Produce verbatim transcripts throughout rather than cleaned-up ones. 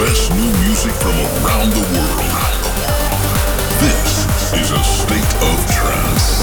best new music from around the world. This is a state of trance.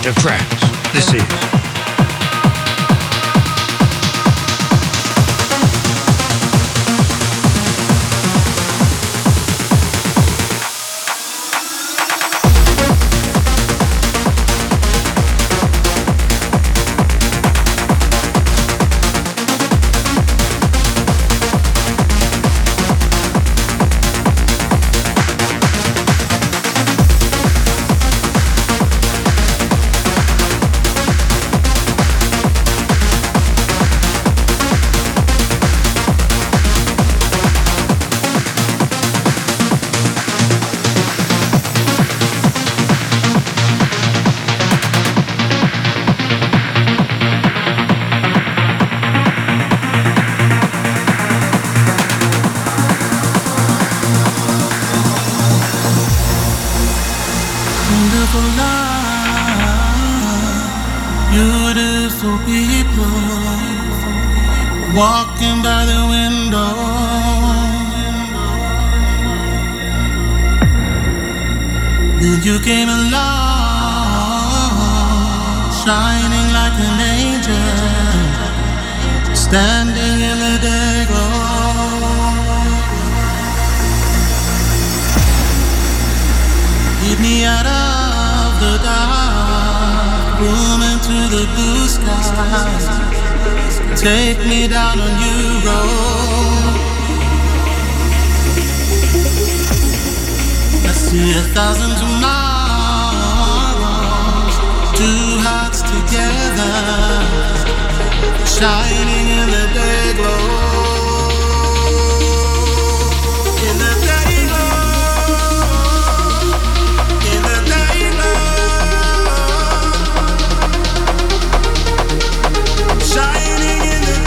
State of Trance. This is walking by the window, then you came along, shining like an angel, standing in the day glow. Lead me out of the dark room into the blue sky. Take me down a new road. I see a thousand tomorrows, two hearts together, shining in the day glow. In the day glow, in the day glow, shining.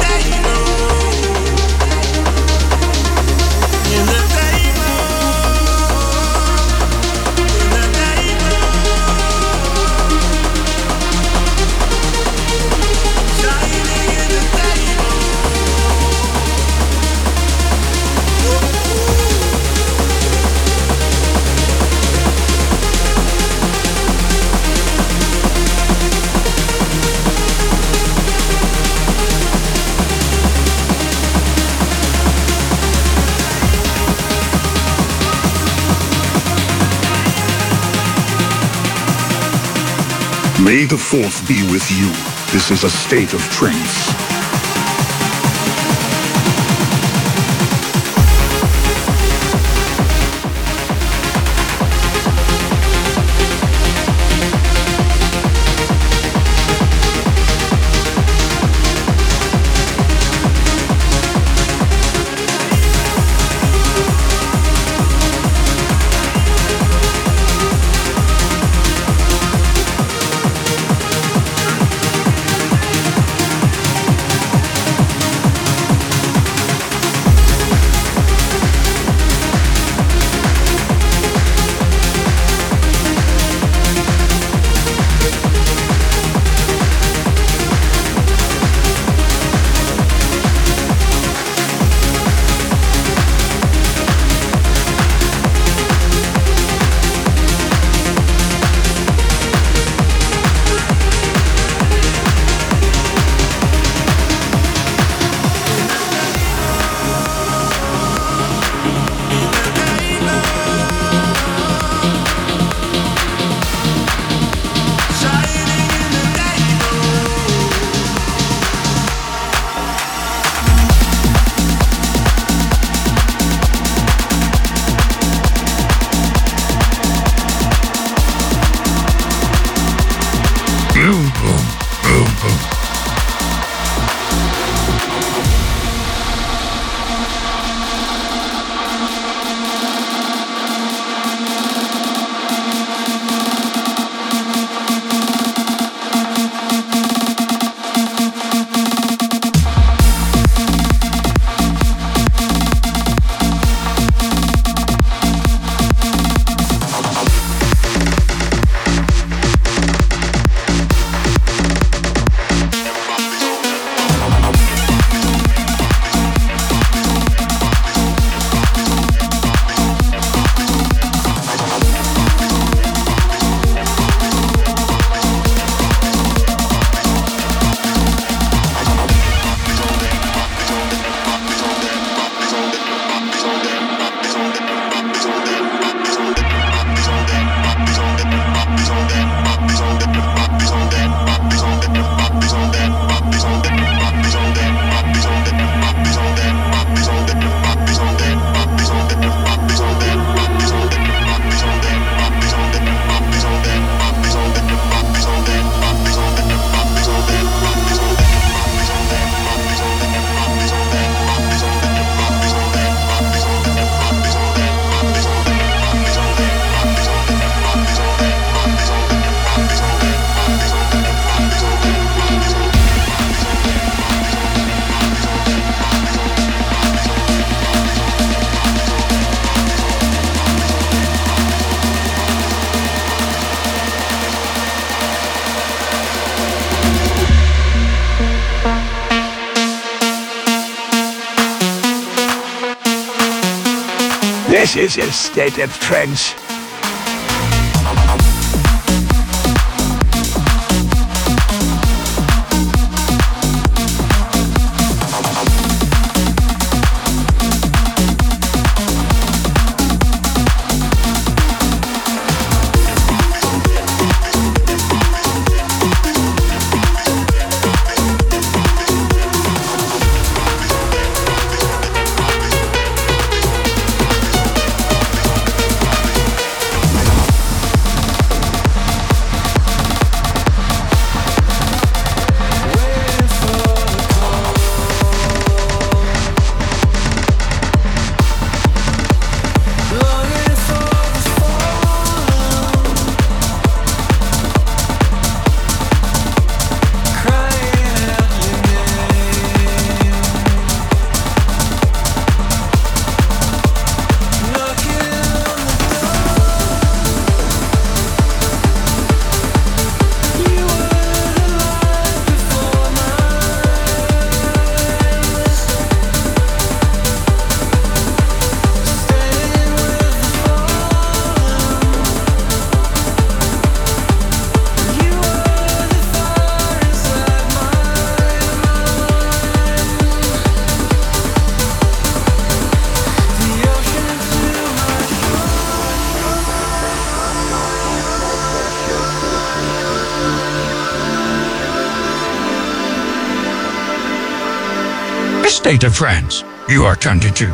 May the fourth be with you. This is a state of trance. This is a state of trance. State of Trance. You are tuned into.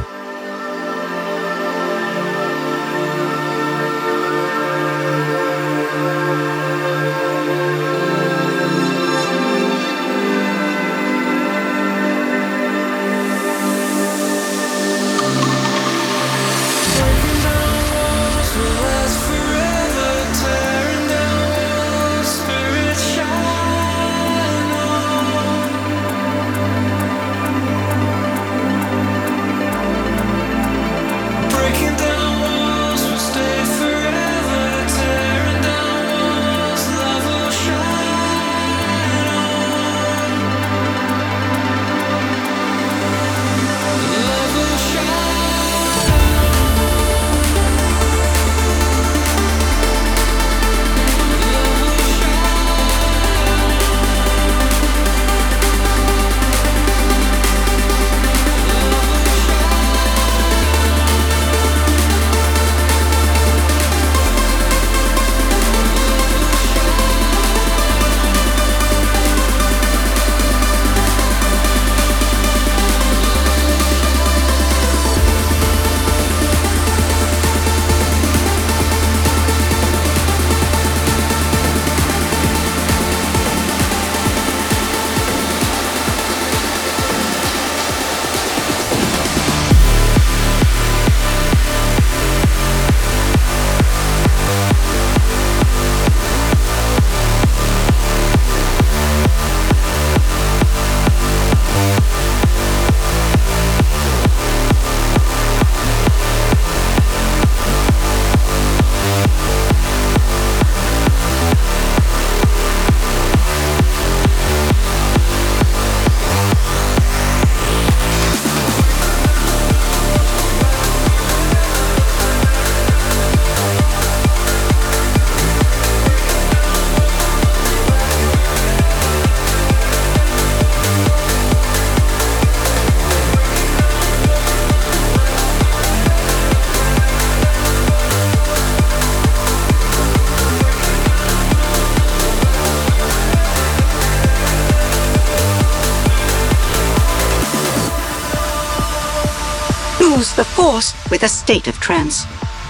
The force with a state of trance.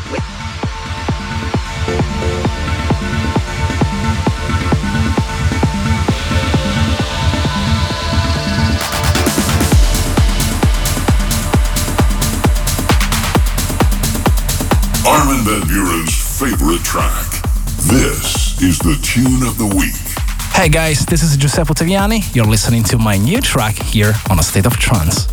Armin van Buuren's favorite track. This is the tune of the week. Hey guys, this is Giuseppe Ottaviani. You're listening to my new track here on A State of Trance.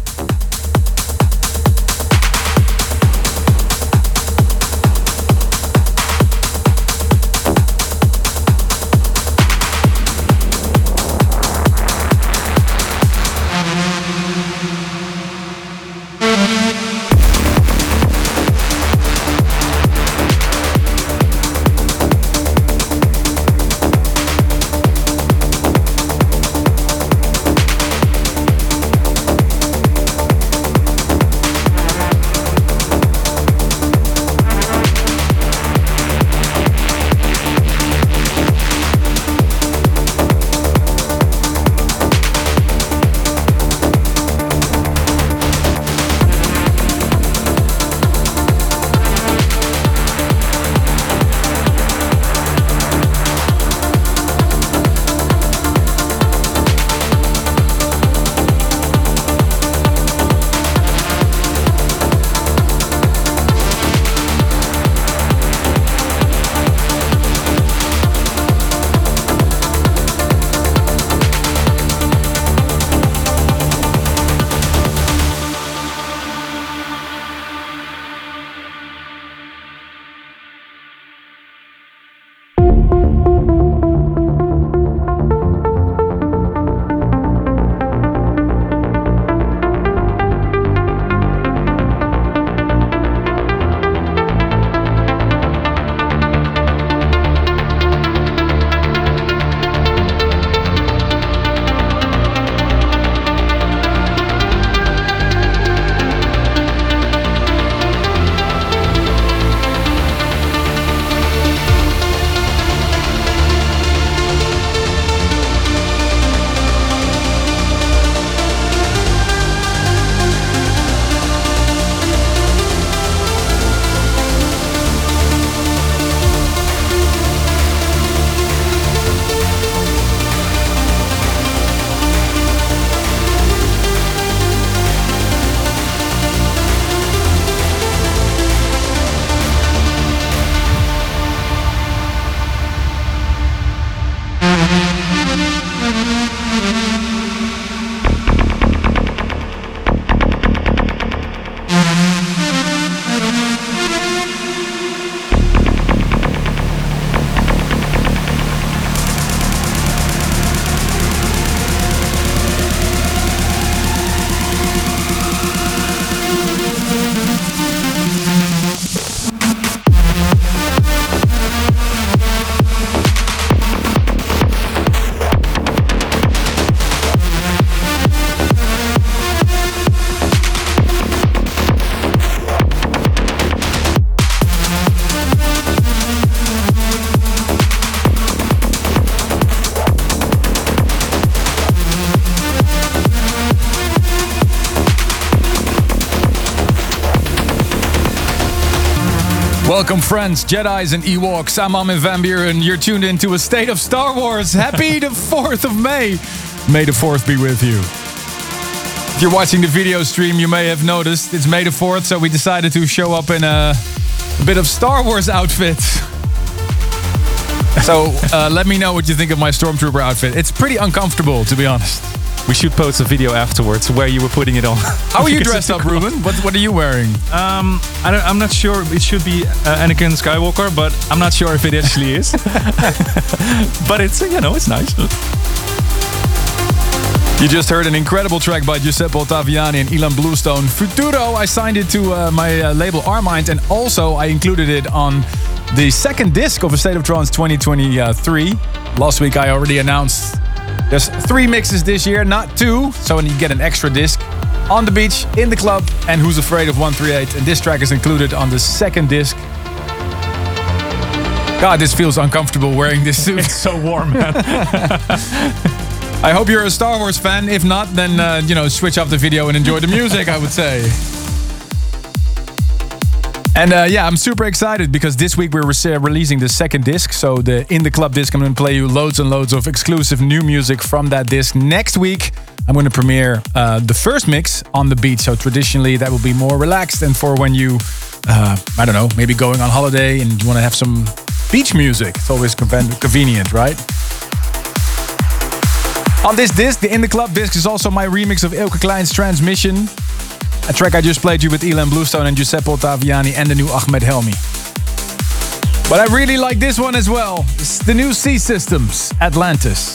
Welcome, friends, Jedis and Ewoks. I'm Armin van Buuren, and you're tuned into A State of Star Wars. Happy the fourth of May. May the fourth be with you. If you're watching the video stream, you may have noticed it's May the fourth, so we decided to show up in a, a bit of Star Wars outfit. So uh, let me know what you think of my Stormtrooper outfit. It's pretty uncomfortable, to be honest. We should post a video afterwards where you were putting it on. How are you dressed up, Ruben? What, what are you wearing? Um, I don't, I'm not sure. It should be uh, Anakin Skywalker, but I'm not sure if it actually is. But it's, you know, it's nice. You just heard an incredible track by Giuseppe Ottaviani and Ilan Bluestone. Futuro, I signed it to uh, my uh, label Armind, and also I included it on the second disc of A State of Trance twenty twenty-three. Last week I already announced there's three mixes this year, not two, so you get an extra disc. On the Beach, In the Club, and Who's Afraid of one thirty-eight. And this track is included on the second disc. God, this feels uncomfortable wearing this suit. It's so warm, man. I hope you're a Star Wars fan. If not, then, uh, you know, switch off the video and enjoy the music, I would say. And uh, yeah, I'm super excited because this week we're re- releasing the second disc. So the In the Club disc, I'm going to play you loads and loads of exclusive new music from that disc. Next week, I'm going to premiere uh, the first mix on the beach. So traditionally, that will be more relaxed and for when you, uh, I don't know, maybe going on holiday and you want to have some beach music. It's always convenient, right? On this disc, the In the Club disc, is also my remix of Ilke Klein's Transmission. A track I just played you with Ilan Bluestone and Giuseppe Ottaviani and the new Ahmed Helmi. But I really like this one as well. It's the new Sea Systems, Atlantis.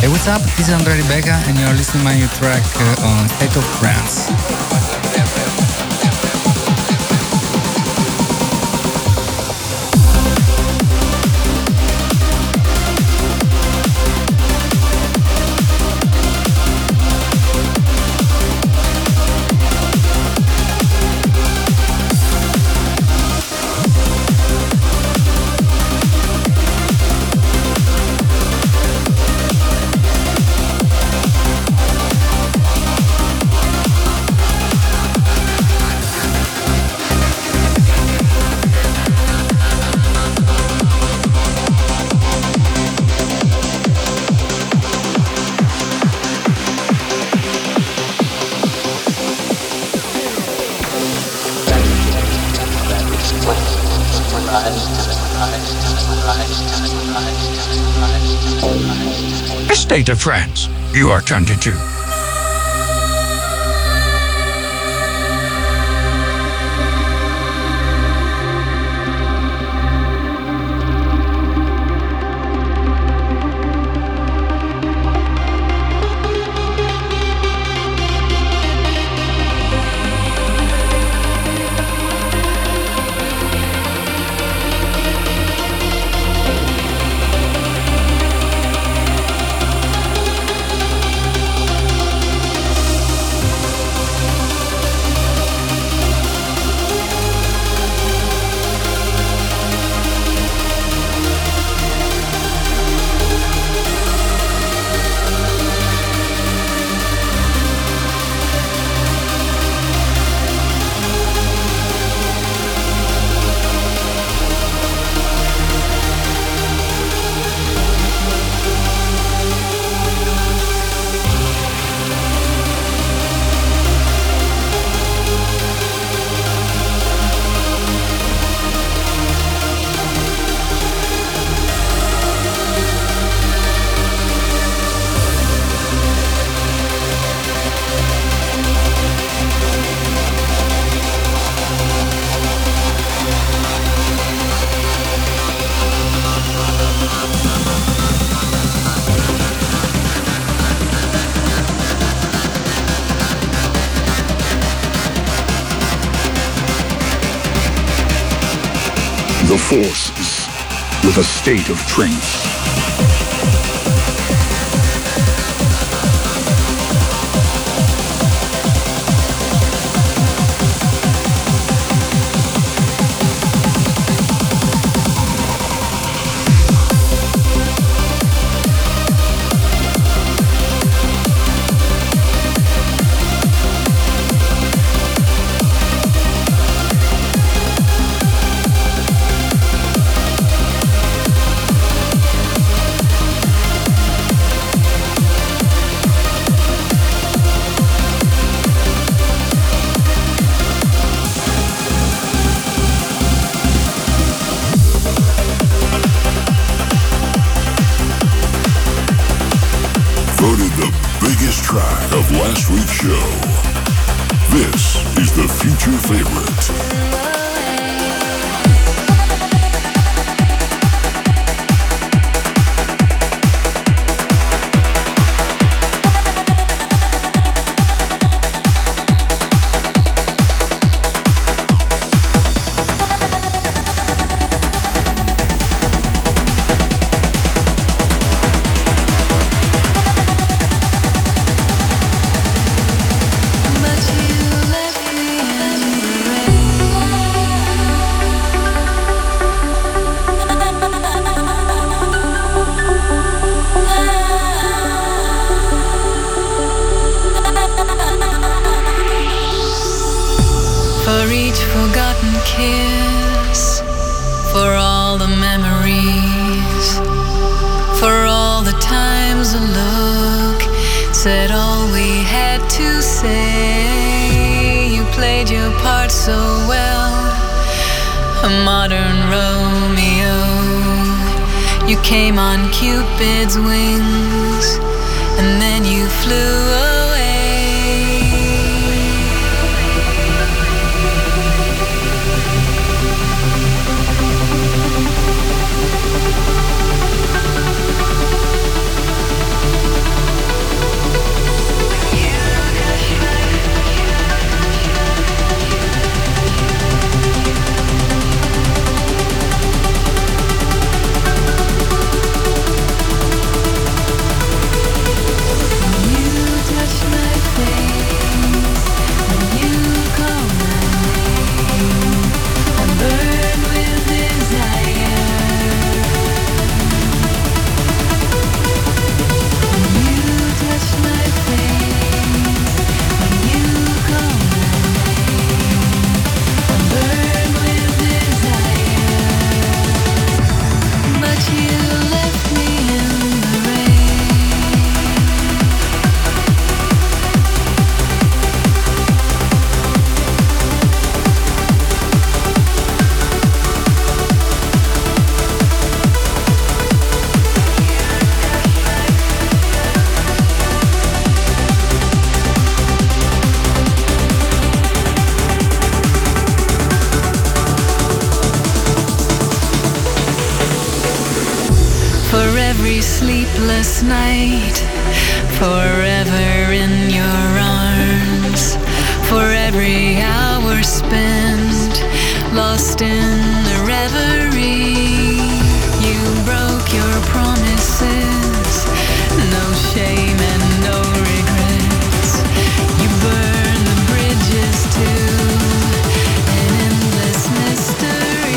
Hey, what's up? This is Andre Rebecca and you're listening to my new track uh, on State of Trance. A State of Trance. You are tuned into. The Force with a State of Trance. Voted the biggest track of last week's show. This is the future favorite. For each forgotten kiss, for all the memories, for all the times a look said all we had to say. You played your part so well, a modern Romeo. You came on Cupid's wings, and then you flew away. every sleepless night, forever in your arms, for every hour spent lost in the reverie. You broke your promises, no shame and no regrets. You burned the bridges to an endless mystery.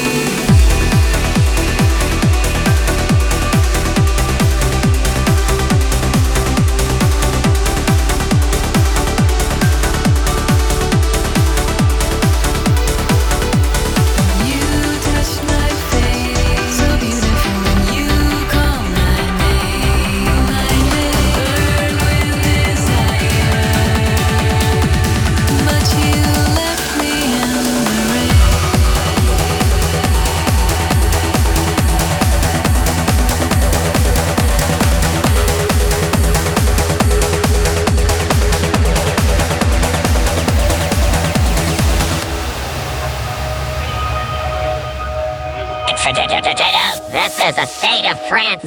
This is a state of trance.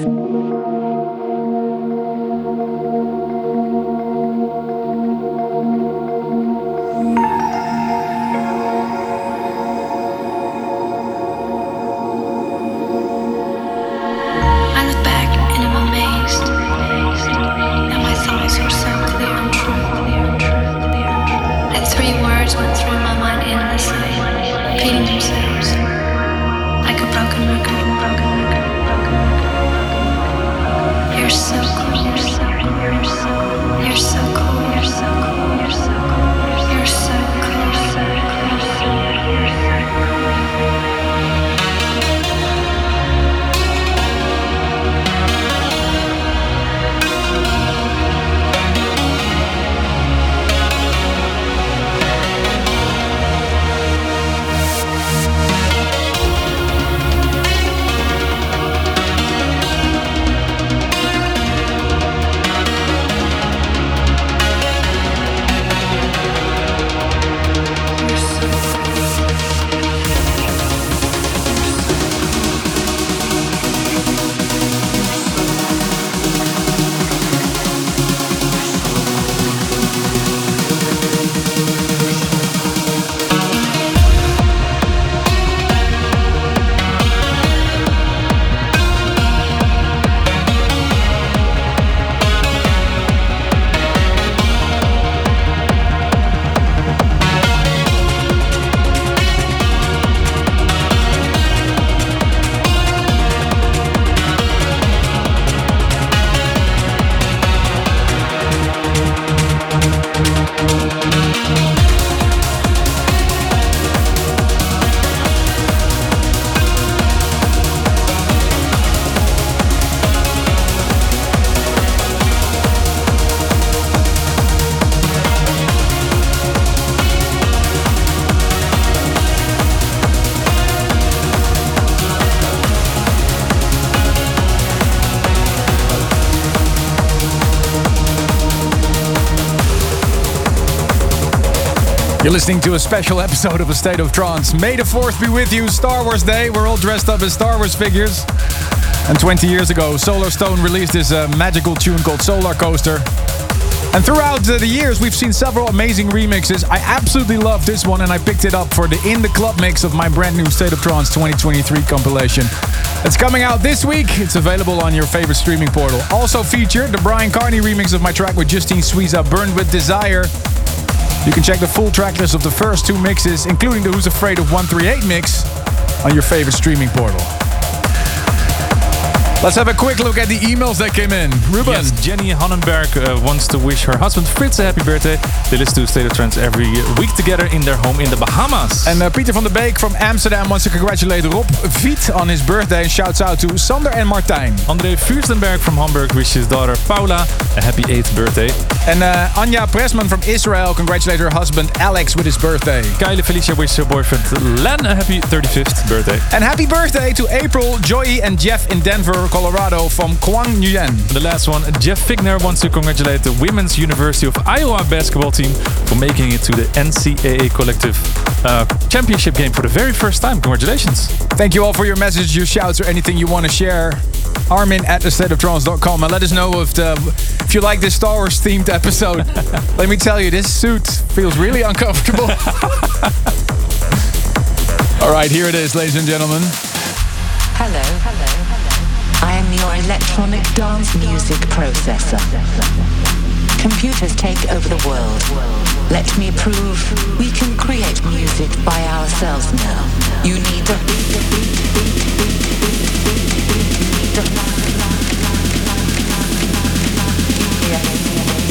I look back and I'm amazed. And my thoughts are so clear and true. And three words went through my mind endlessly, repeating themselves like a broken record. You're so cool. You're so cool. You're so cool. You're so cool. You're so cool. You're so cool. You're so cool. You're listening to a special episode of A State of Trance. May the fourth be with you, Star Wars Day. We're all dressed up as Star Wars figures. And twenty years ago, Solar Stone released this uh, magical tune called Solar Coaster. And throughout uh, the years, we've seen several amazing remixes. I absolutely love this one, and I picked it up for the In The Club mix of my brand new State of Trance twenty twenty-three compilation. It's coming out this week. It's available on your favorite streaming portal. Also featured the Brian Carney remix of my track with Justine Suiza, Burned With Desire. You can check the full track list of the first two mixes, including the Who's Afraid of one thirty-eight mix, on your favorite streaming portal. Let's have a quick look at the emails that came in. Ruben. Yes, Jenny Hannenberg uh, wants to wish her husband Fritz a happy birthday. They listen to State of Trance every week together in their home in the Bahamas. And uh, Peter van der Beek from Amsterdam wants to congratulate Rob Viet on his birthday and shouts out to Sander and Martijn. André Fürstenberg from Hamburg wishes his daughter Paula a happy eighth birthday. And uh, Anja Pressman from Israel congratulates her husband Alex with his birthday. Kylie Felicia wishes her boyfriend Len a happy thirty-fifth birthday. And happy birthday to April, Joey and Jeff in Denver, Colorado from Quang Nguyen. The last one, Jeff Figner wants to congratulate the Women's University of Iowa basketball team for making it to the N C A A Collective uh, Championship game for the very first time. Congratulations. Thank you all for your messages, your shouts, or anything you want to share. Armin at the state of trance dot com and let us know if the if you like this Star Wars themed episode. Let me tell you, this suit feels really uncomfortable. All right, here it is, ladies and gentlemen. Hello, hello, hello. I am your electronic dance music processor. Computers take over the world. Let me prove we can create music by ourselves now. You need the beat, the beat, the beat, the beat, the beat, the beat, the beat. You need the lock, lock, lock, lock, lock, lock, lock.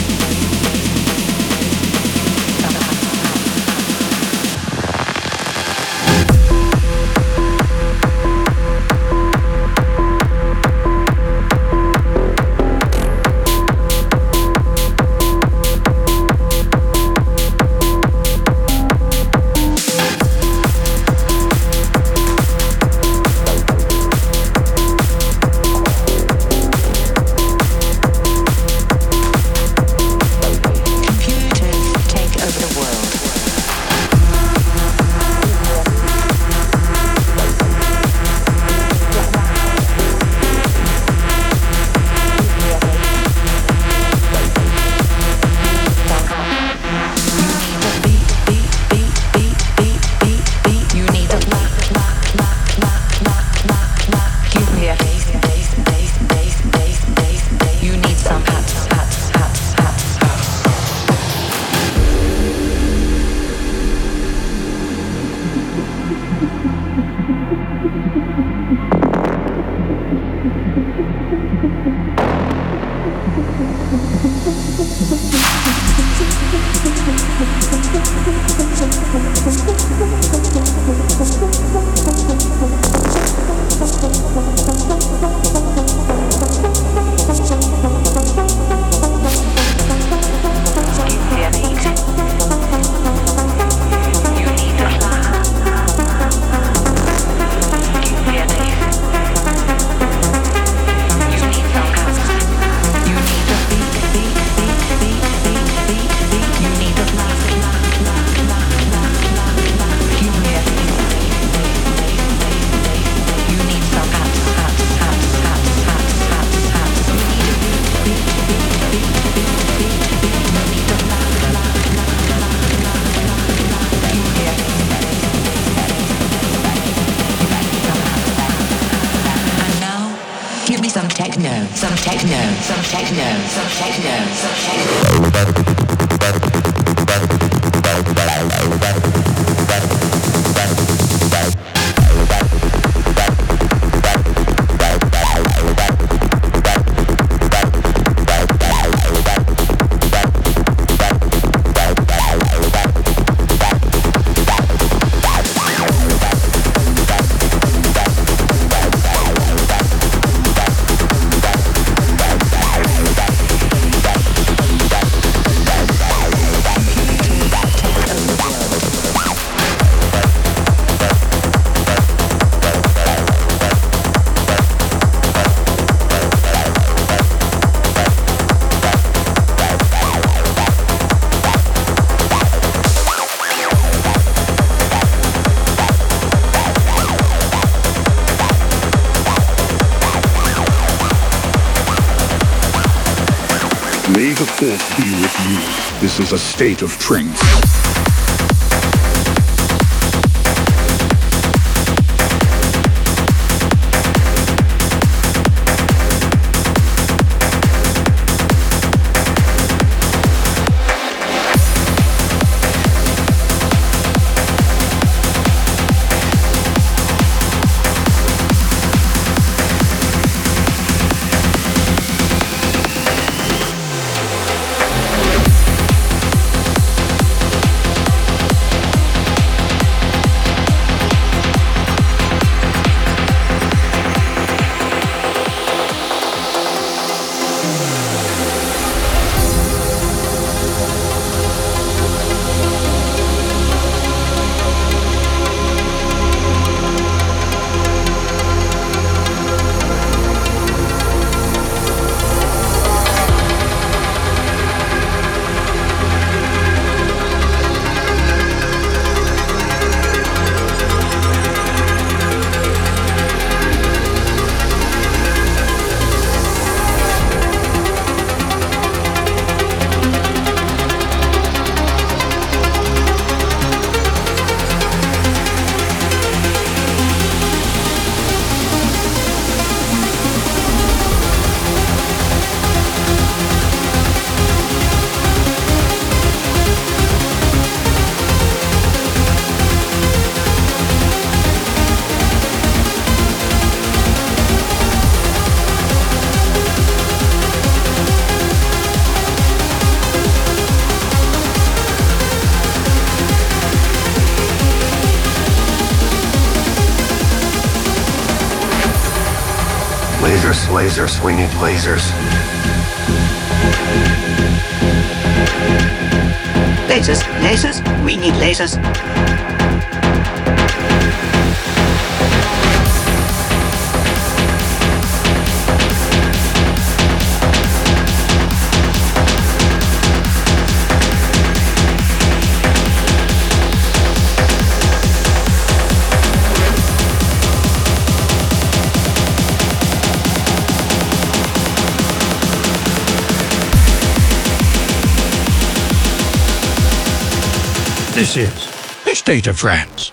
May the Fourth be with you. This is a state of trance. lasers. We need lasers. Lasers, lasers, we need lasers. This is the State of Trance.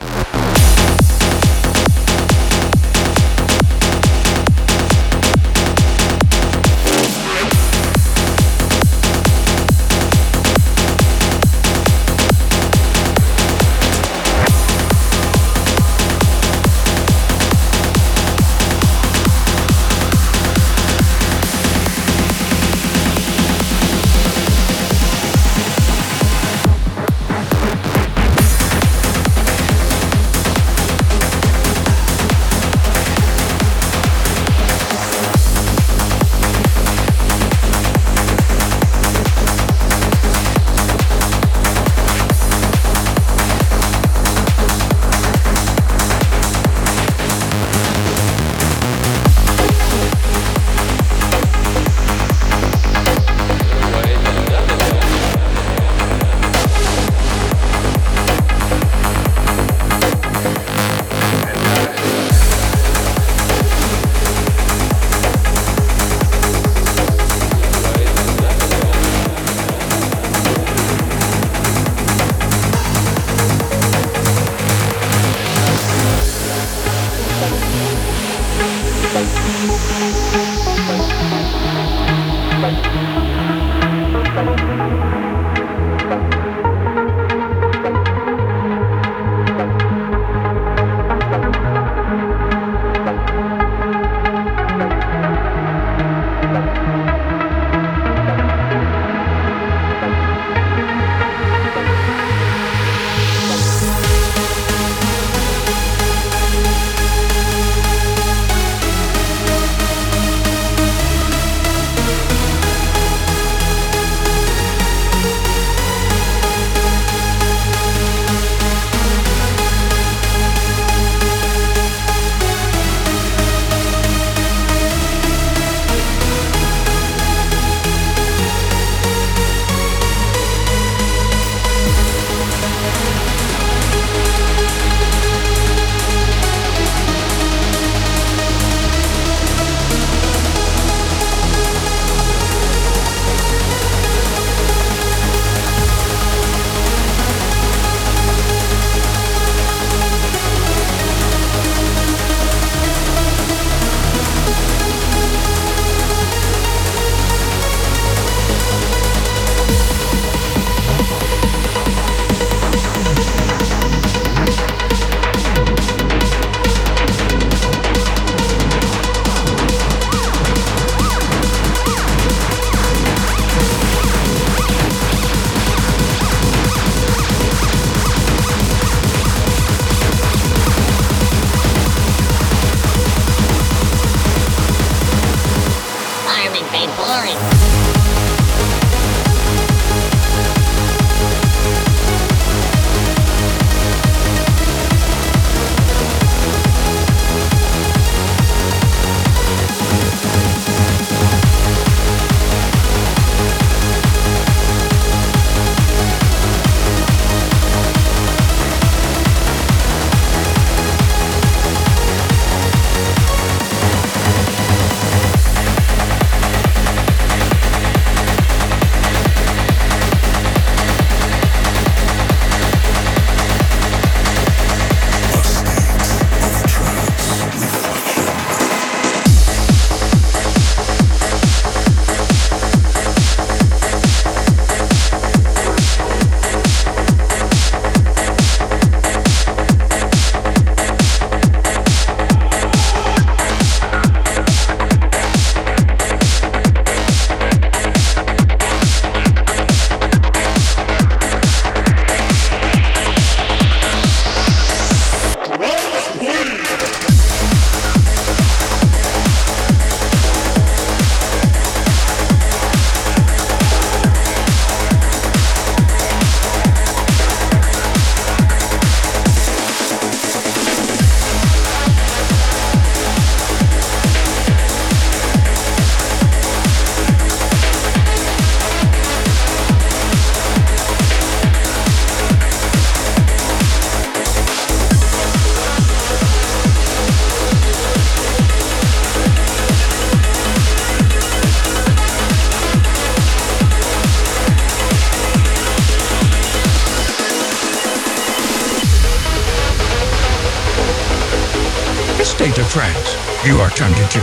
of Trance. You are tuned into.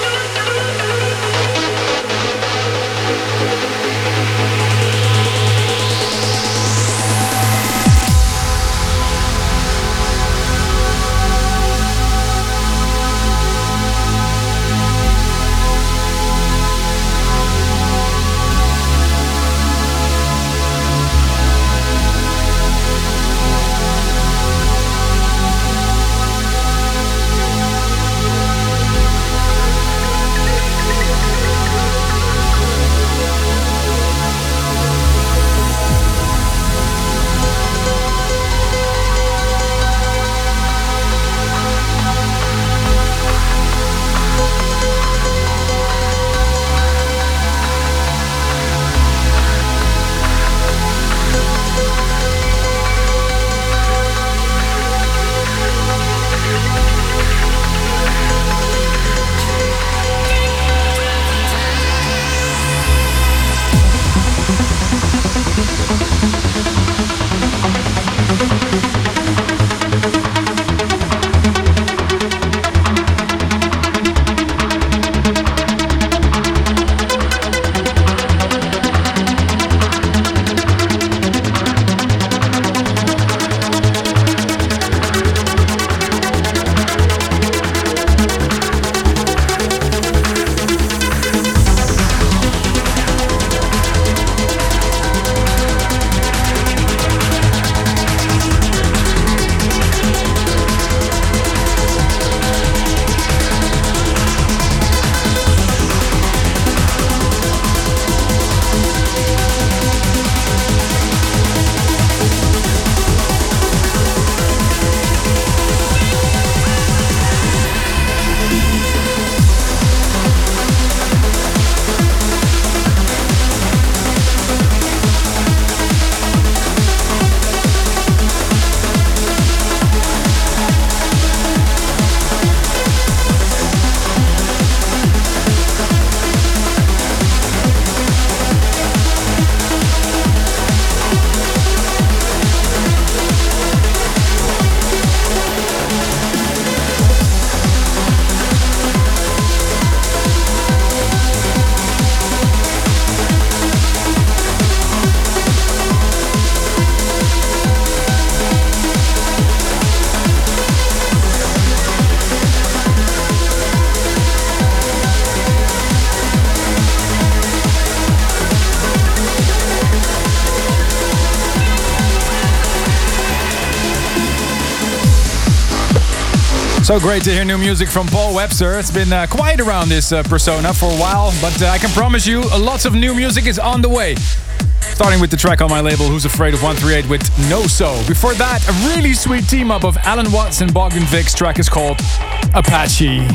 So great to hear new music from Paul Webster. It's been uh, quiet around this uh, persona for a while, but uh, I can promise you uh, lots of new music is on the way. Starting with the track on my label, Who's Afraid of one thirty-eight with No So. Before that, a really sweet team up of Alan Watts and Bogdan Vic's track is called Apache.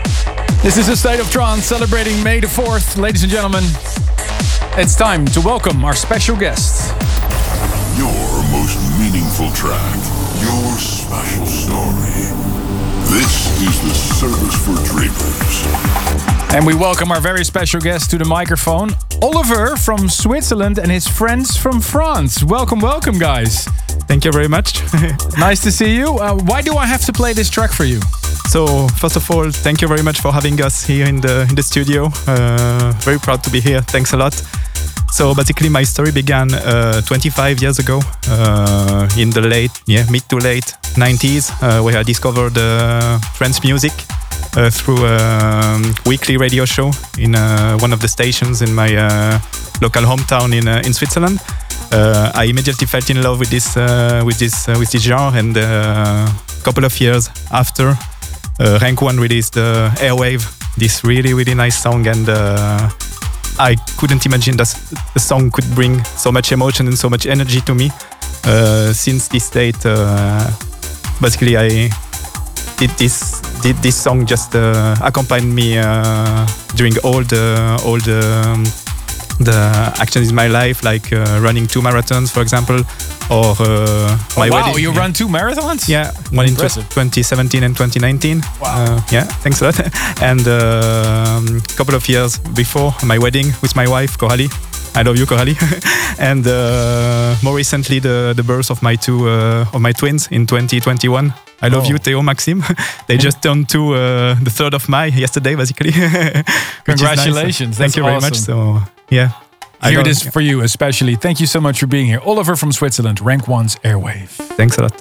This is A State of Trance celebrating May the fourth. Ladies and gentlemen, it's time to welcome our special guest. Your most meaningful track, your special story. This is the Service for Dreamers. And we welcome our very special guest to the microphone, Oliver from Switzerland and his friends from France. Welcome, welcome, guys. Thank you very much. Nice to see you. Uh, why do I have to play this track for you? So, first of all, thank you very much for having us here in the in the studio. Uh, very proud to be here. Thanks a lot. So basically, my story began uh, twenty-five years ago, uh, in the late, yeah, mid to late nineties, uh, where I discovered uh, French music uh, through a um, weekly radio show in uh, one of the stations in my uh, local hometown in uh, in Switzerland. Uh, I immediately fell in love with this uh, with this uh, with this genre, and a uh, couple of years after, uh, Rank One released uh, Airwave, this really really nice song, and uh, I couldn't imagine that the song could bring so much emotion and so much energy to me. Uh, since this date, uh, basically I did this did this song just uh, accompanied me uh, during all the all the um, the actions in my life, like uh, running two marathons, for example, or uh, my oh, wow, wedding. you run two marathons? Yeah, one Impressive. in twenty seventeen and twenty nineteen. Wow. Uh, yeah, thanks a lot. And a um, couple of years before my wedding with my wife, Coralie. I love you, Coralie. And uh, more recently, the the birth of my two uh, of my twins in twenty twenty-one. I love Oh. you, Theo, Maxime. They just turned to uh, the third of May yesterday, basically. Which is nice. Congratulations. Thank That's you very much. awesome. So, yeah. I Here it don't- is for you, especially. Thank you so much for being here. Oliver from Switzerland, Rank One's Airwave. Thanks a lot.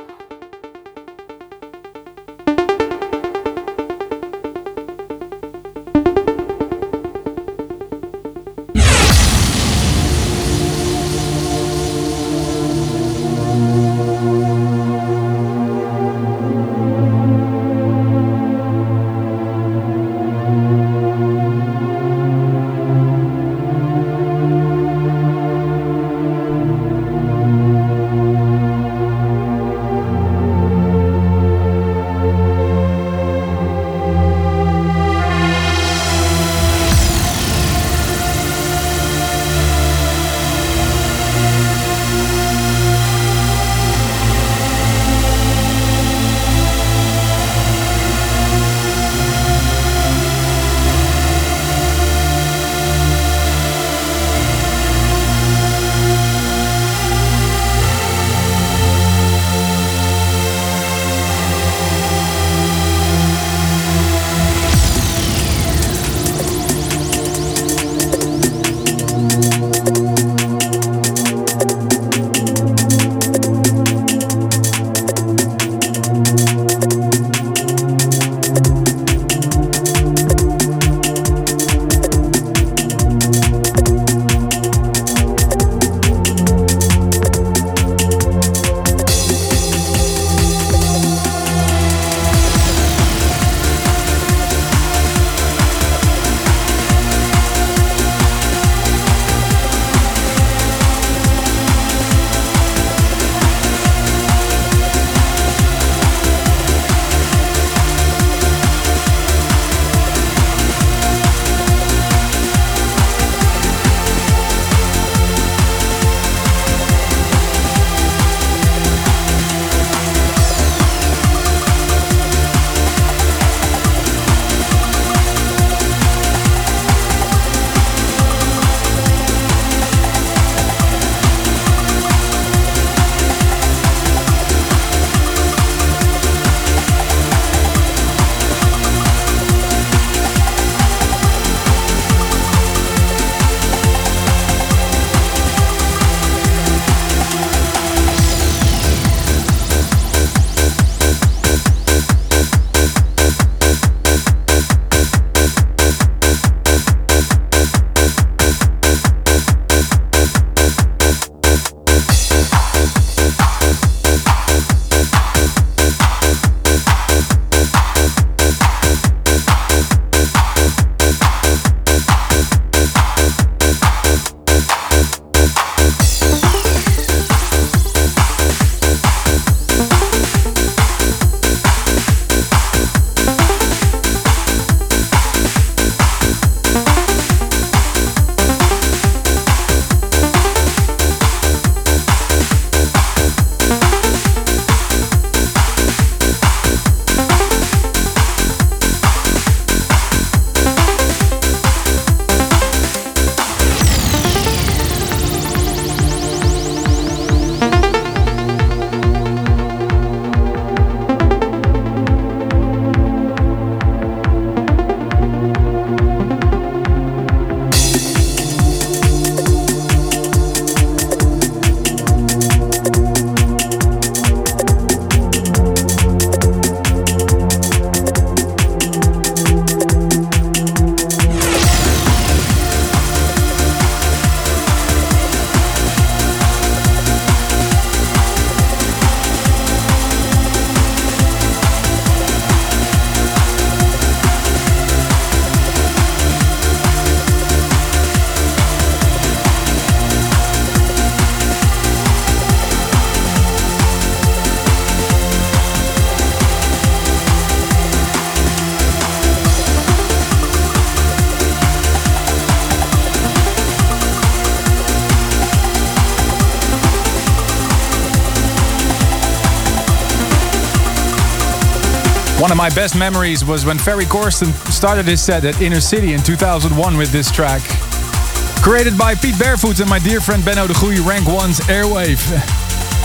One of my best memories was when Ferry Corsten started his set at Inner City in two thousand one with this track. Created by Pete Barefoot and my dear friend Benno de Goeie, Rank One's Airwave.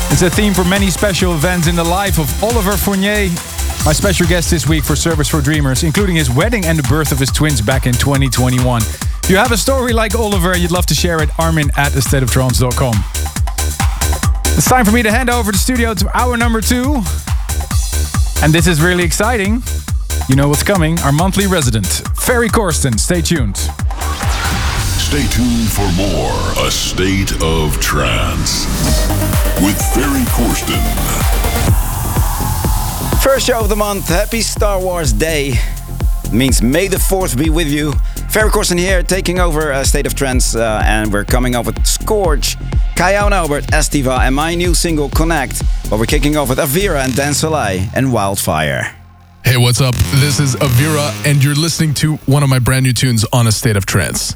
It's a theme for many special events in the life of Oliver Fournier, my special guest this week for Service for Dreamers, including his wedding and the birth of his twins back in twenty twenty-one. If you have a story like Oliver you'd love to share it, Armin at a state of trance dot com. It's time for me to hand over the studio to hour number two. And this is really exciting. You know what's coming. Our monthly resident, Ferry Corsten. Stay tuned. Stay tuned for more A State of Trance with Ferry Corsten. First show of the month. Happy Star Wars Day. Means May the fourth be with you. Ferry Corsten here, taking over A State of Trance, uh, and we're coming up with Scourge, Kaya and Albert, Estiva, and my new single Connect. But we're kicking off with Avira and Dan Soleil and Wildfire. Hey, what's up? This is Avira, and you're listening to one of my brand new tunes on A State of Trance.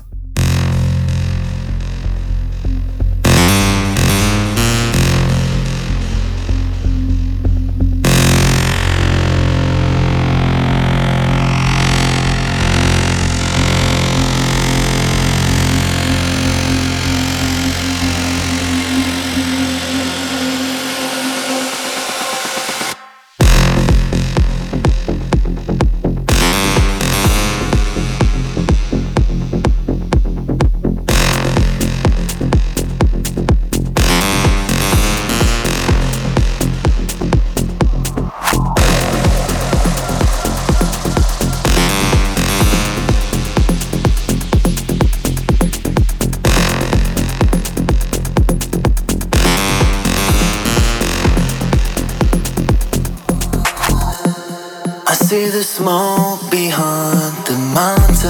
See the smoke behind the mountains,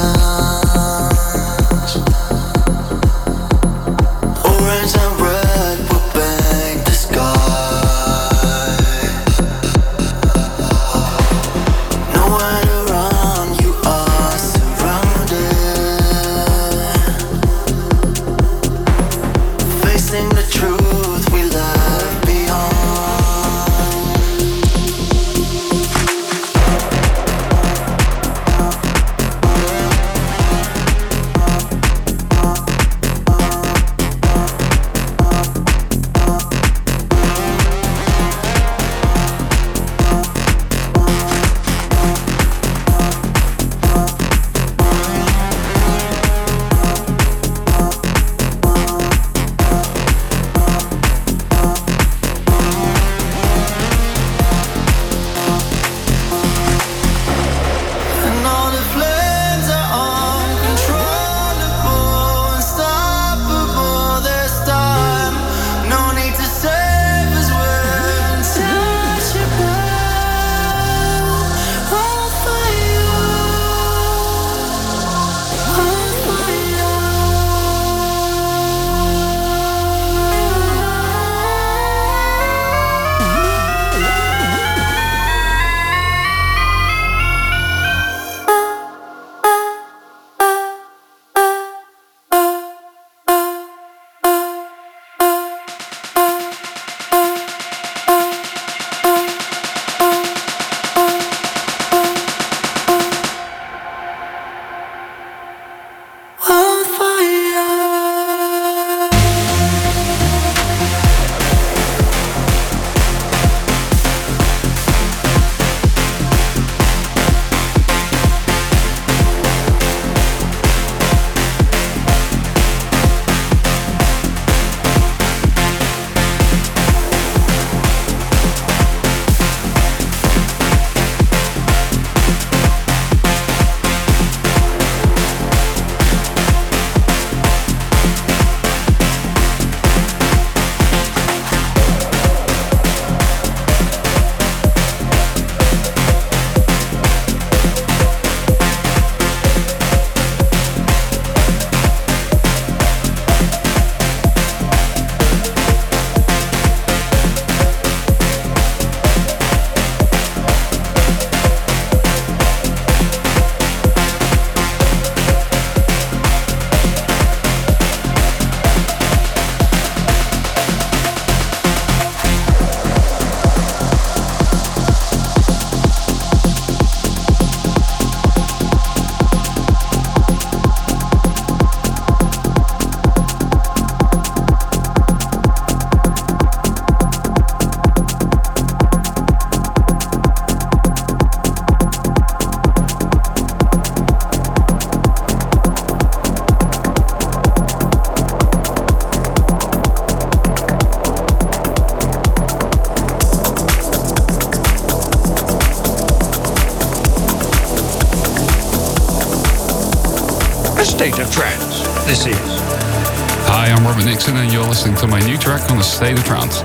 orange and red will bank the sky. Nowhere to run, you are surrounded, facing the truth we left behind. State of Trance. This is... Hi, I'm Robert Nixon and you're listening to my new track on A State of Trance.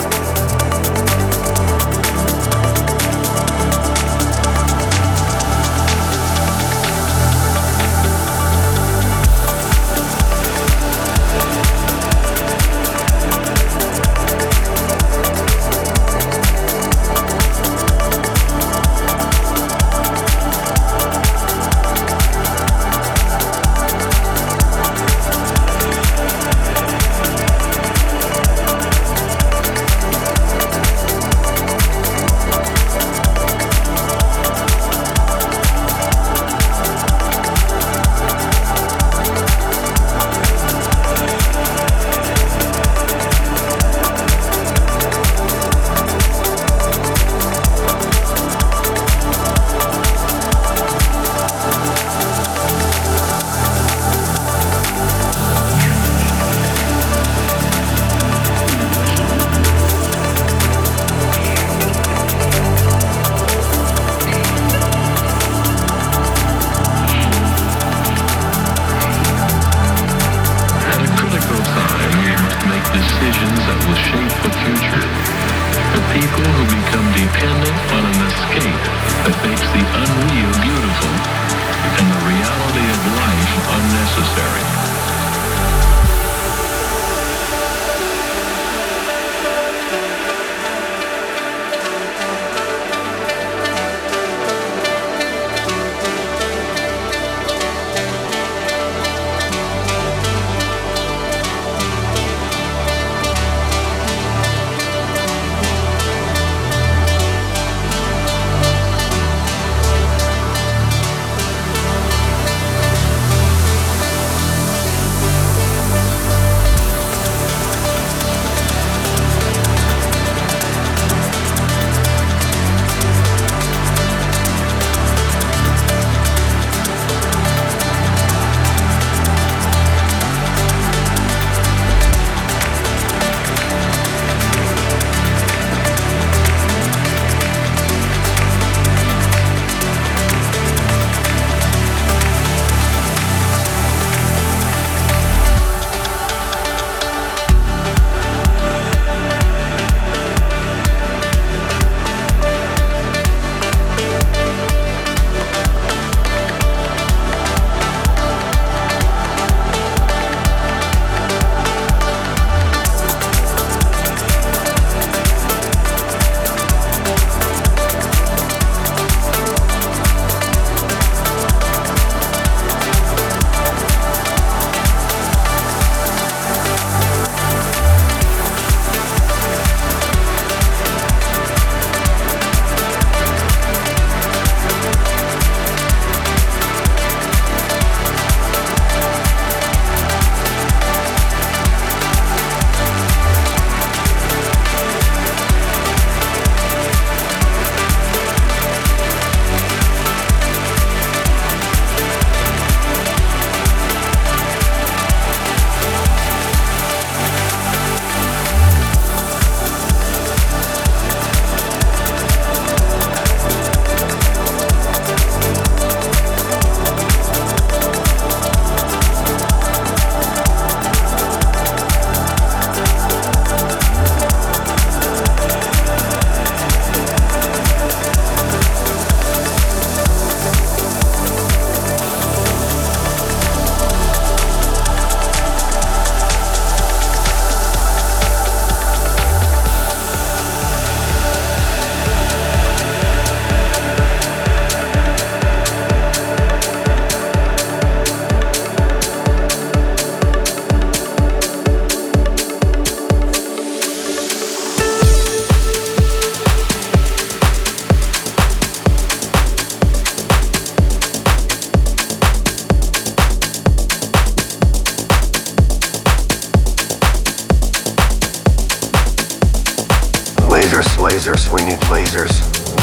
lasers, we need lasers.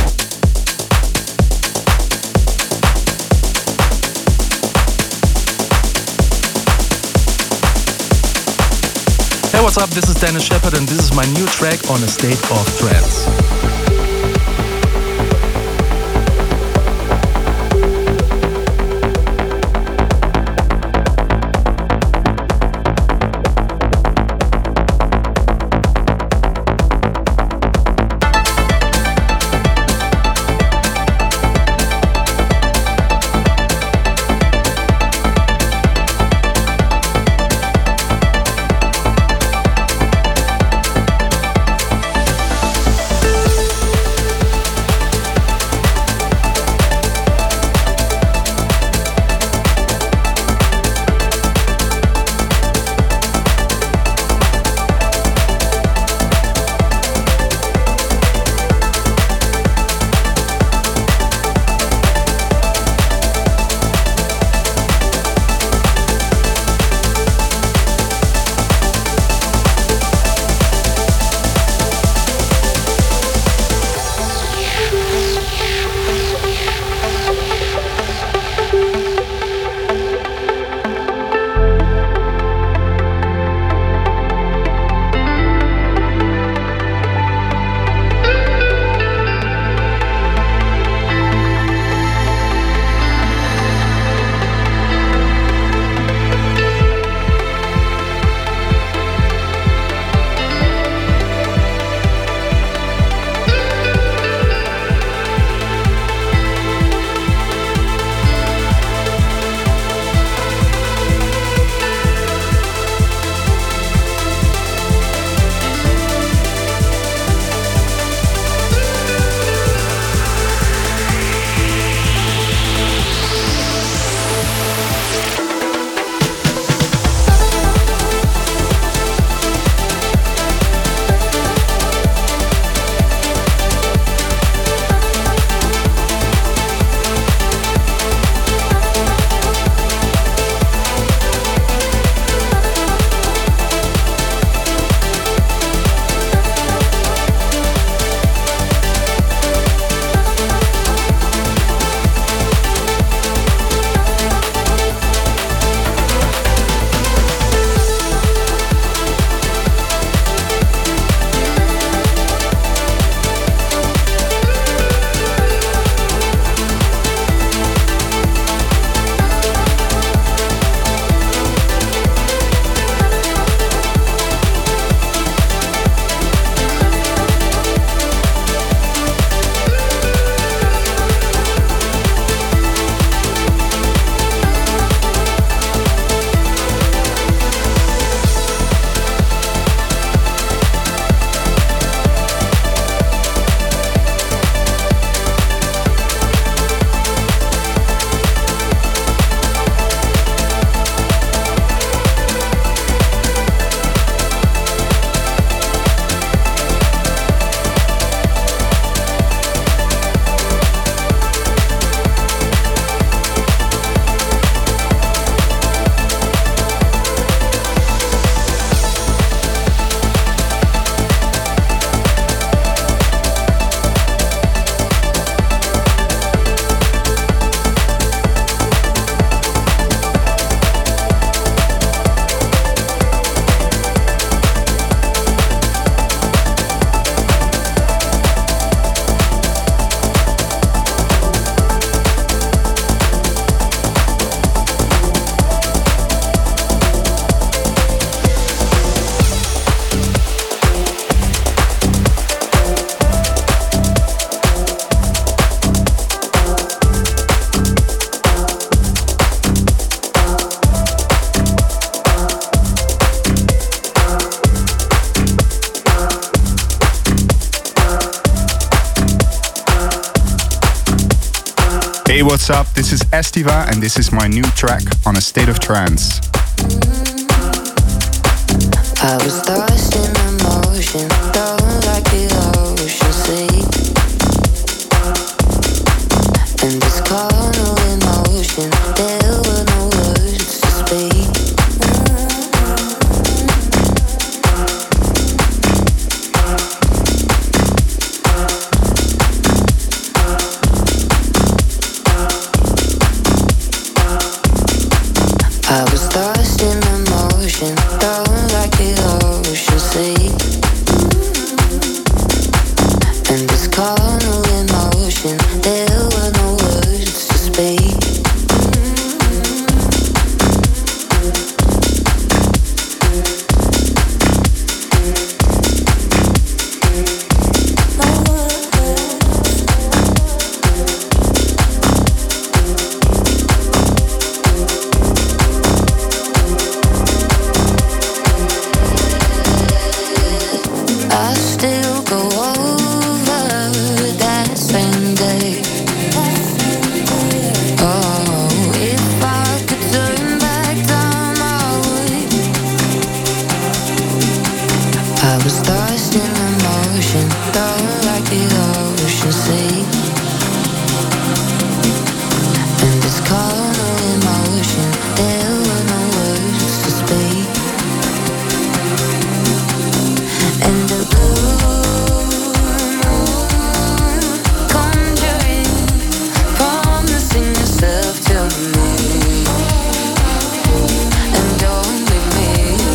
Hey, what's up? This is Dennis Shepard and this is my new track on A State of Trance. Hey, what's up? This is Estiva, and this is my new track on A State of Trance. I was lost in emotion, don't like the ocean sea. And this carnal emotion, there were no words to speak. I was lost in emotion, don't like the ocean sea. And this carnal emotion, there were no words to speak. I still go over that same day. Oh, if I could turn back time, I would. I was lost in emotion, don't like the ocean sea. And this carnal emotion, there were no words to speak. And the blue moon conjuring, promising yourself to me, and only me.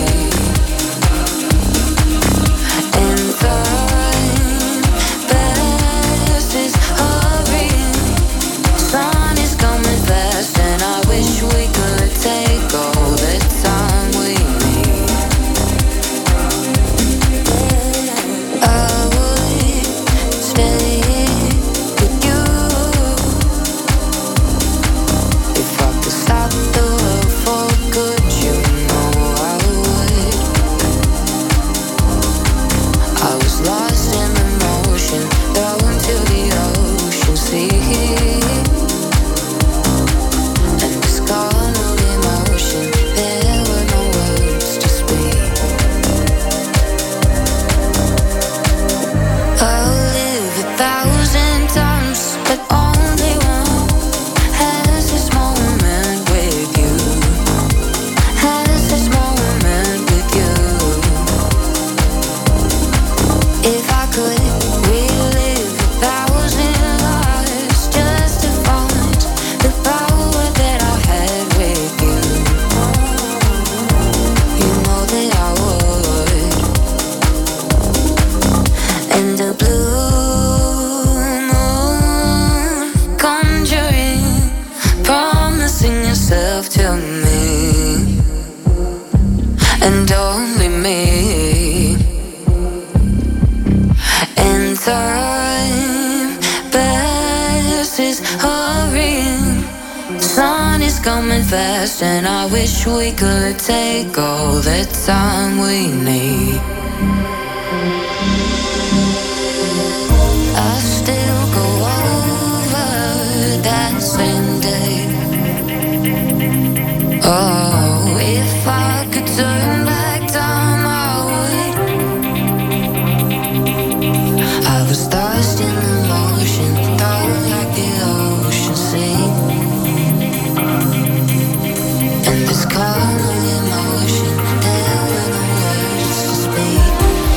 And time passes hurrying, sun is coming fast, and I wish we could take all the time we need. I would stay with you if I could stop the world for good. You know I would. I was lost in emotion, down to the ocean sea. And this carnal emotion, there were no words to speak. I'll live a thousand times, but only one has this moment with you. Has this moment with you. If I could relive a thousand lives just to find the power that I had with you, you know that I would. And the blue moon conjuring, promising yourself to me, and only me. And time passes hurrying, sun is coming fast, and I wish we could take all the time we need. I still go over that same day. Oh, if I could turn back time, I would. I was lost in emotion, don't like the ocean sea. And this carnal emotion, there were no words to speak.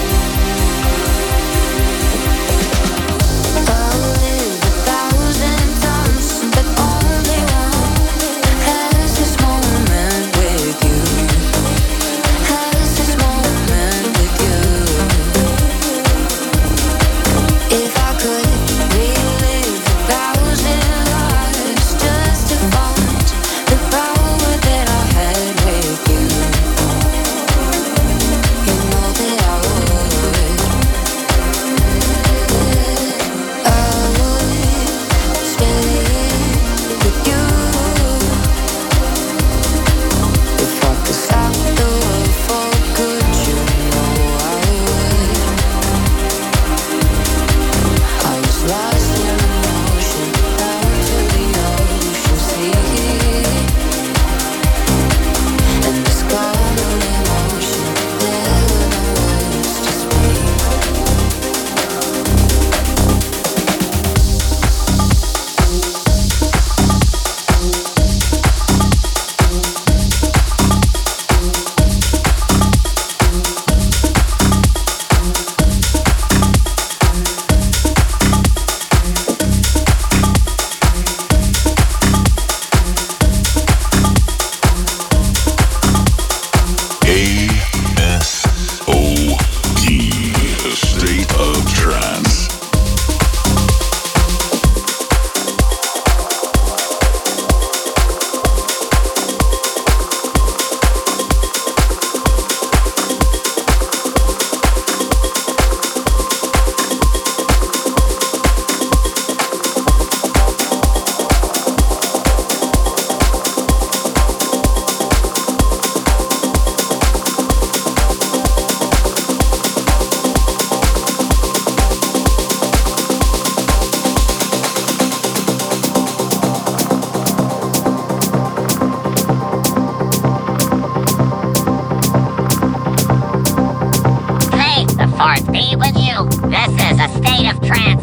I'll live a thousand times, but only one has this moment fourth be with you. This is a state of trance.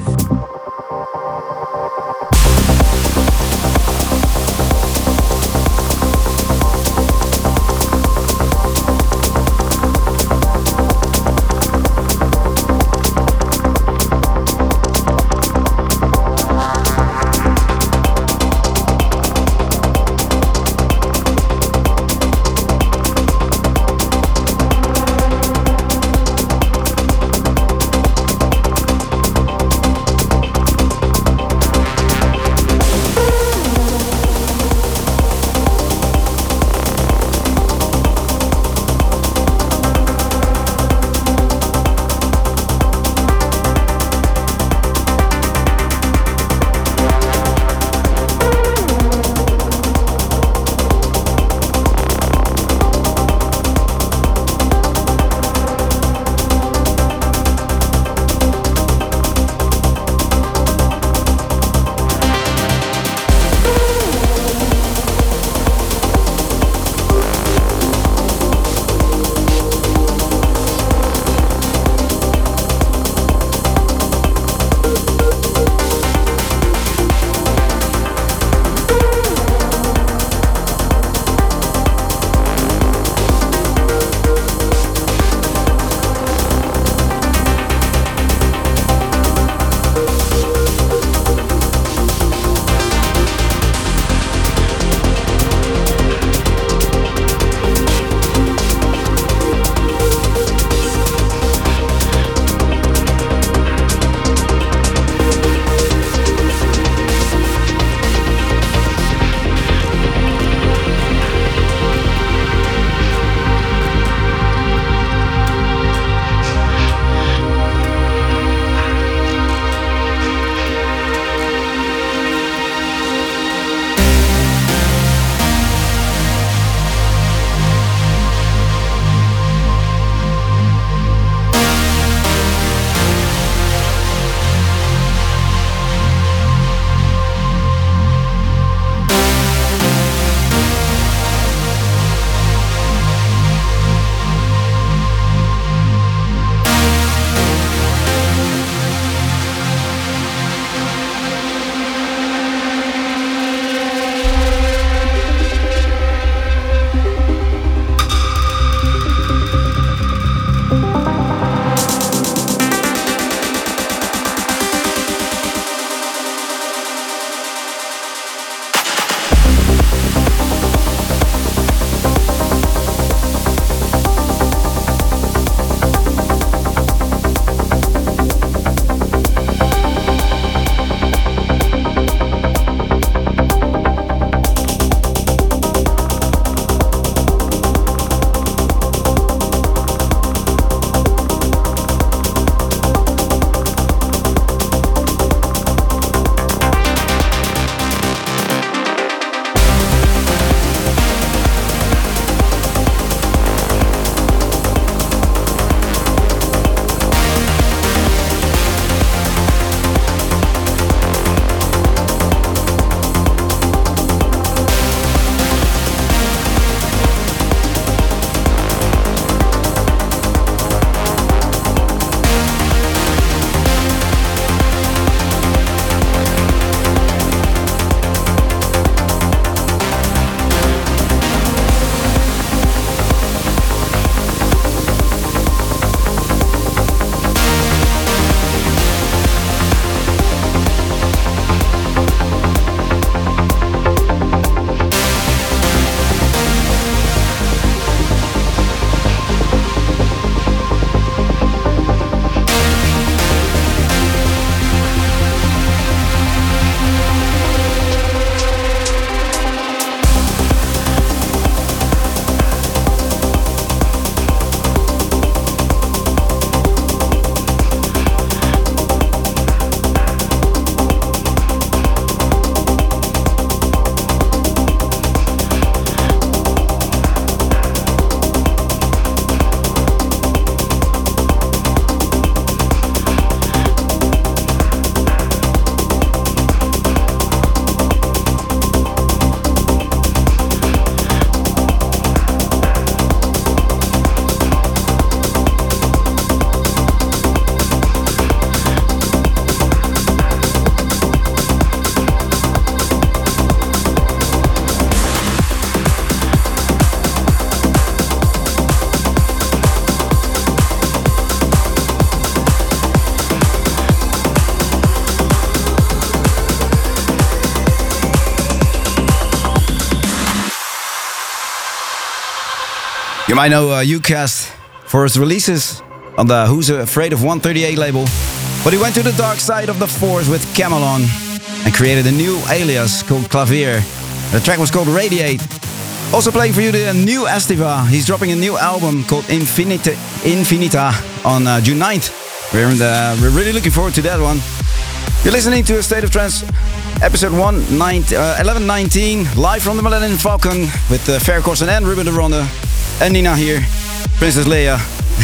You might know uh, UCast for his releases on the Who's Afraid of one thirty-eight label. But he went to the dark side of the force with Camelon and created a new alias called Clavier. The track was called Radiate. Also playing for you the new Estiva. He's dropping a new album called Infinita, Infinita on uh, June ninth. We're, in the, we're really looking forward to that one. You're listening to A State of Trance, episode one, nine, uh, eleven nineteen, live from the Millennium Falcon with uh, Ferry Corsten and Ruben de Ronde. And Nina here, Princess Leia.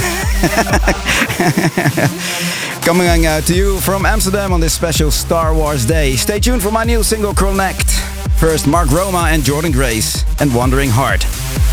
Coming uh, to you from Amsterdam on this special Star Wars day. Stay tuned for my new single, Connect. First, Mark Roma and Jordan Grace and Wandering Heart.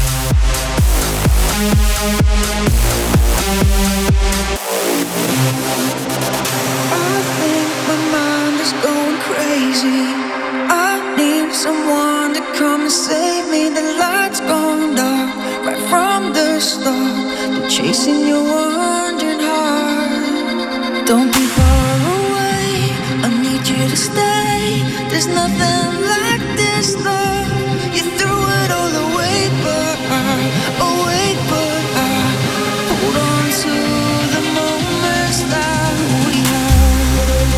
I think my mind is going crazy. I need someone to come and save me. The lights gone dark right from the start. Been chasing your wandering heart. Don't be far away, I need you to stay. There's nothing like this love. You threw it all away, but I, away, but I hold on to the moments that we had.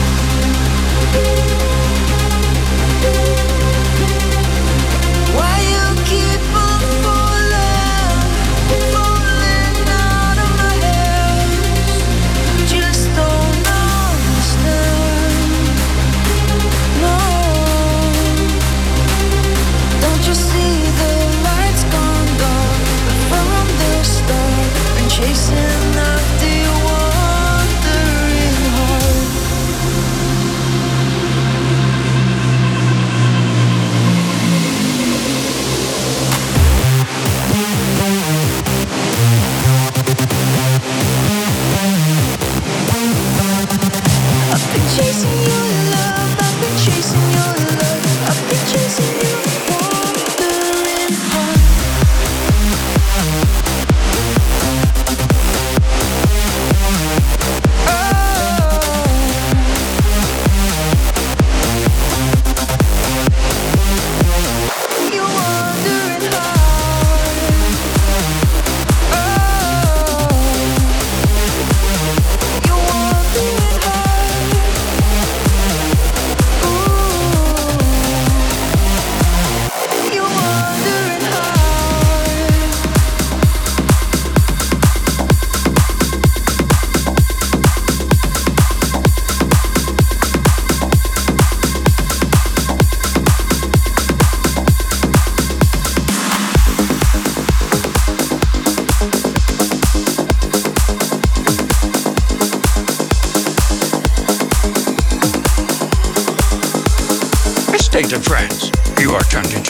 Why you keep on falling, falling out of my hands? Just don't understand. No, don't you see the lights gone dark? But from the start, been chasing after your wandering heart. I've been chasing your love, I've been chasing your love, I've been chasing your wandering heart. Oh, your wandering heart. Oh, your wandering heart. Ooh, your wandering heart. A State of Trance. You are tuned into.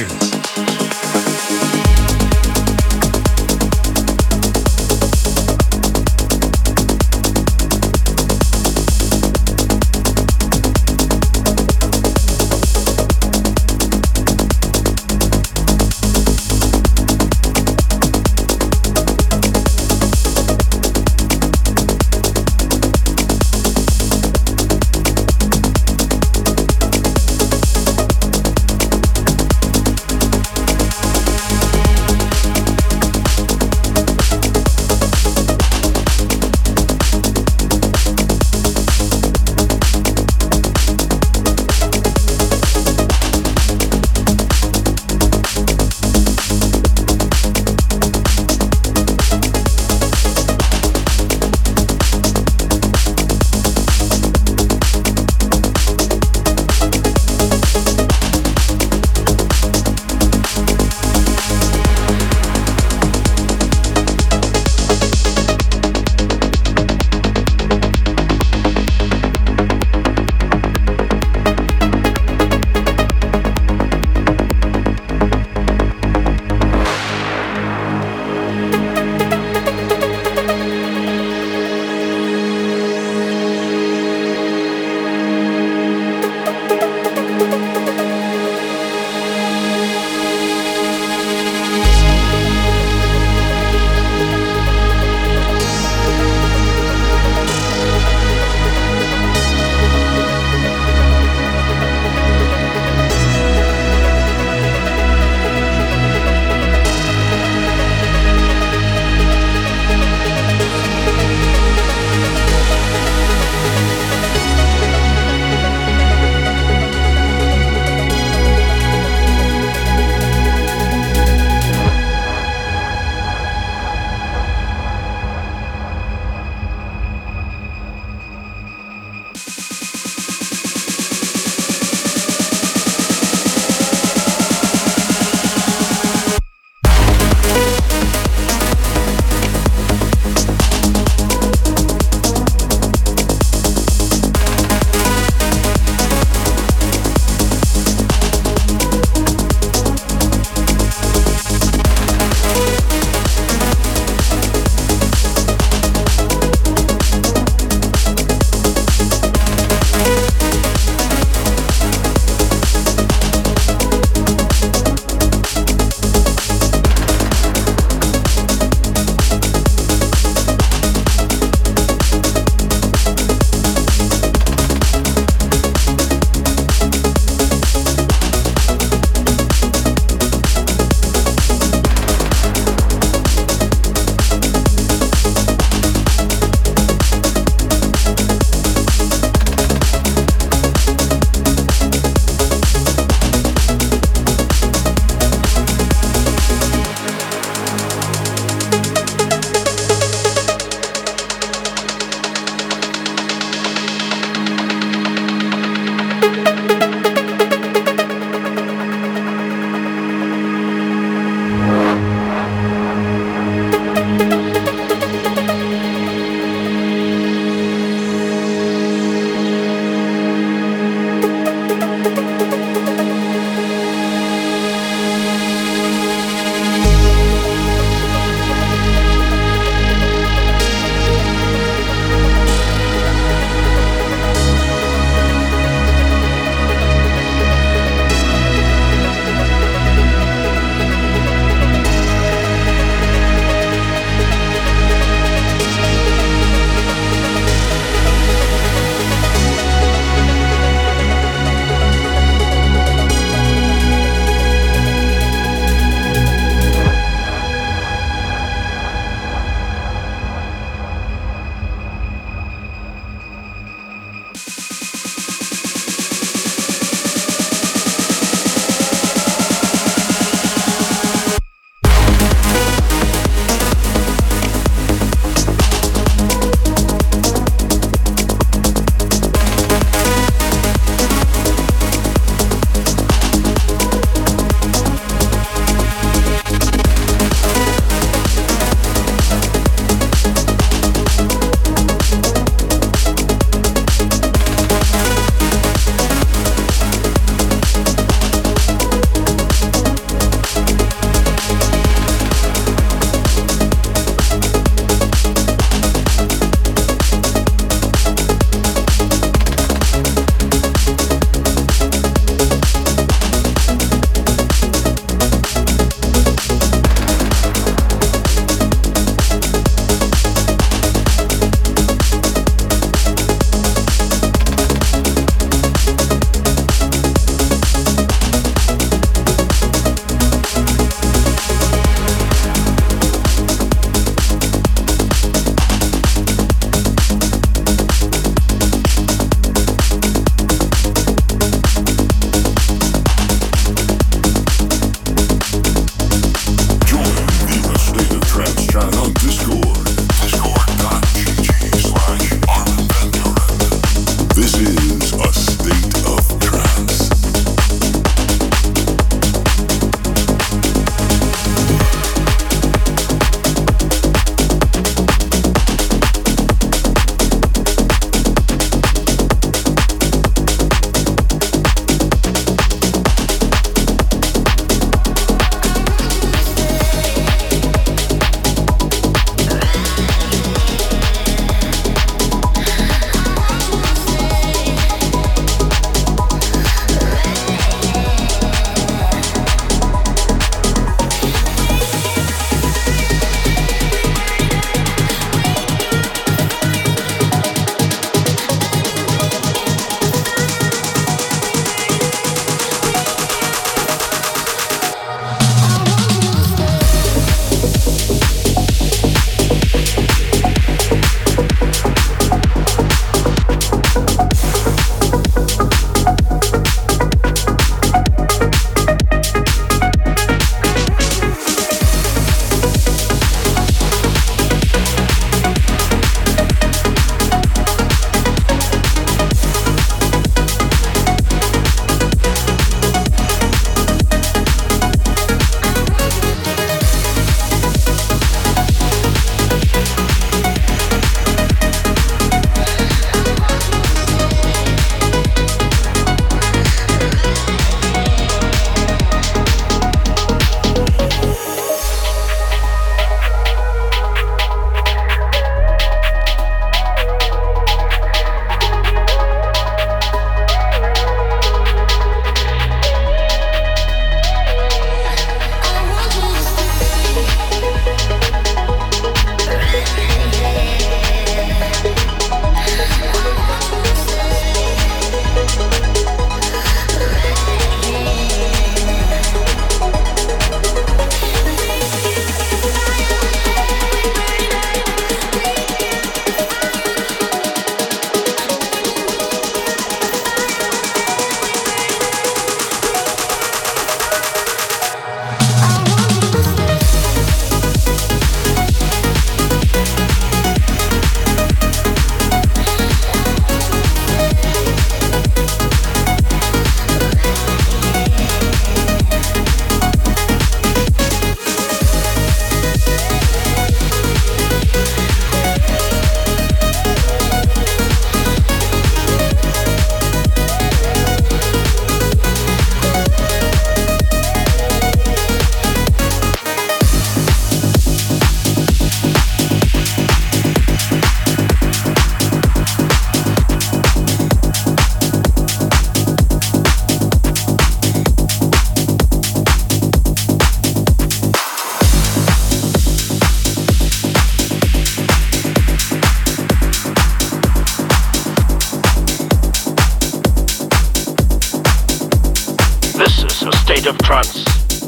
State of Trance.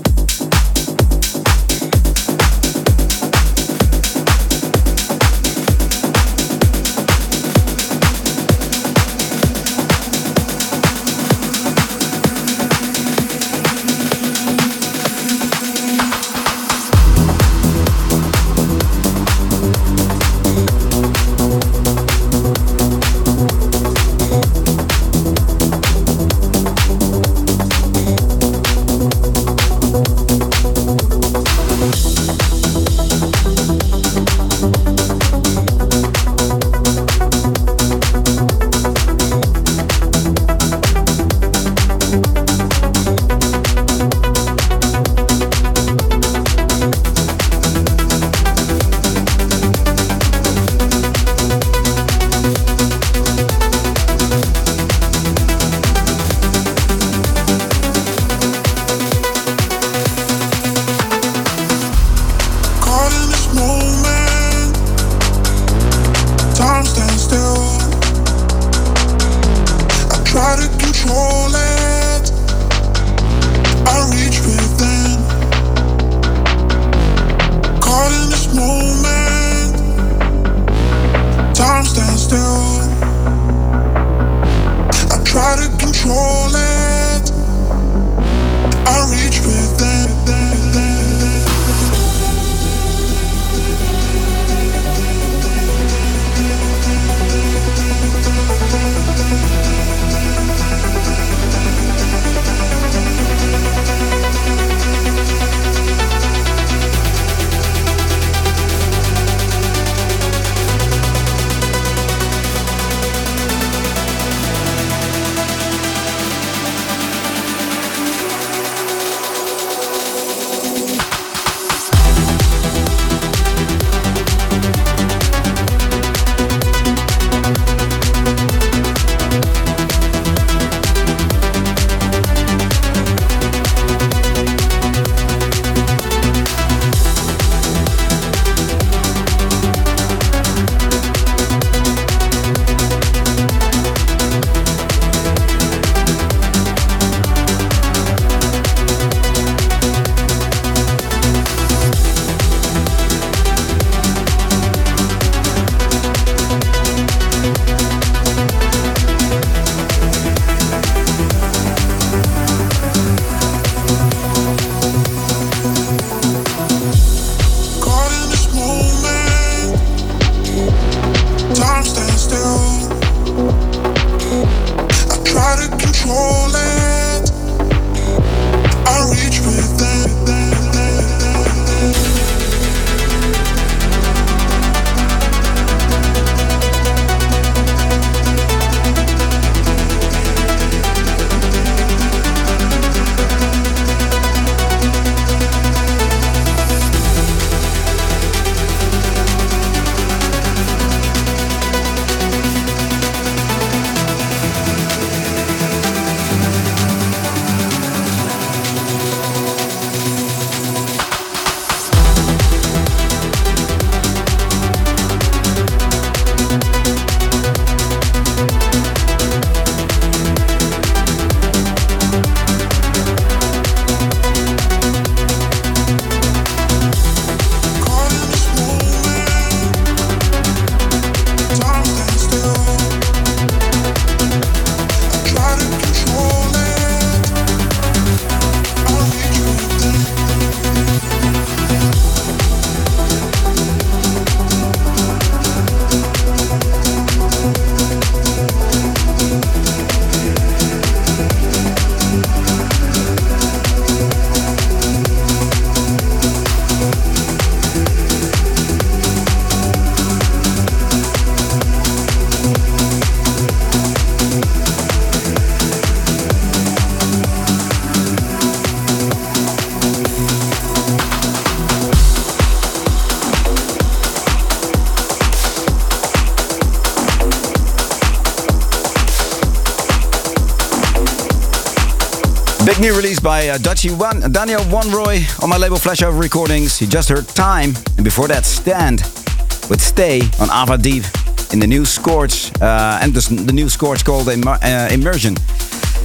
Big new release by uh, Dutchie One, Daniel Wanroy on my label Flashover Recordings. You just heard Time, and before that Stand with Stay on Ava Deep in the new Scorch, uh, and the, the new Scorch called Immer- uh, Immersion.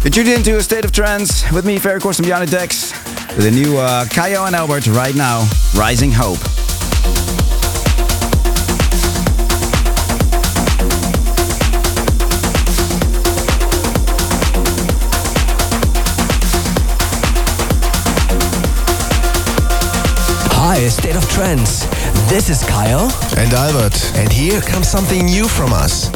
You tuned into A State of Trance with me, Ferry Corsten, behind the decks, with a new uh, Kayo and Albert right now, Rising Hope. Hi, A State of Trance. This is Kyle. And Albert. And here comes something new from us.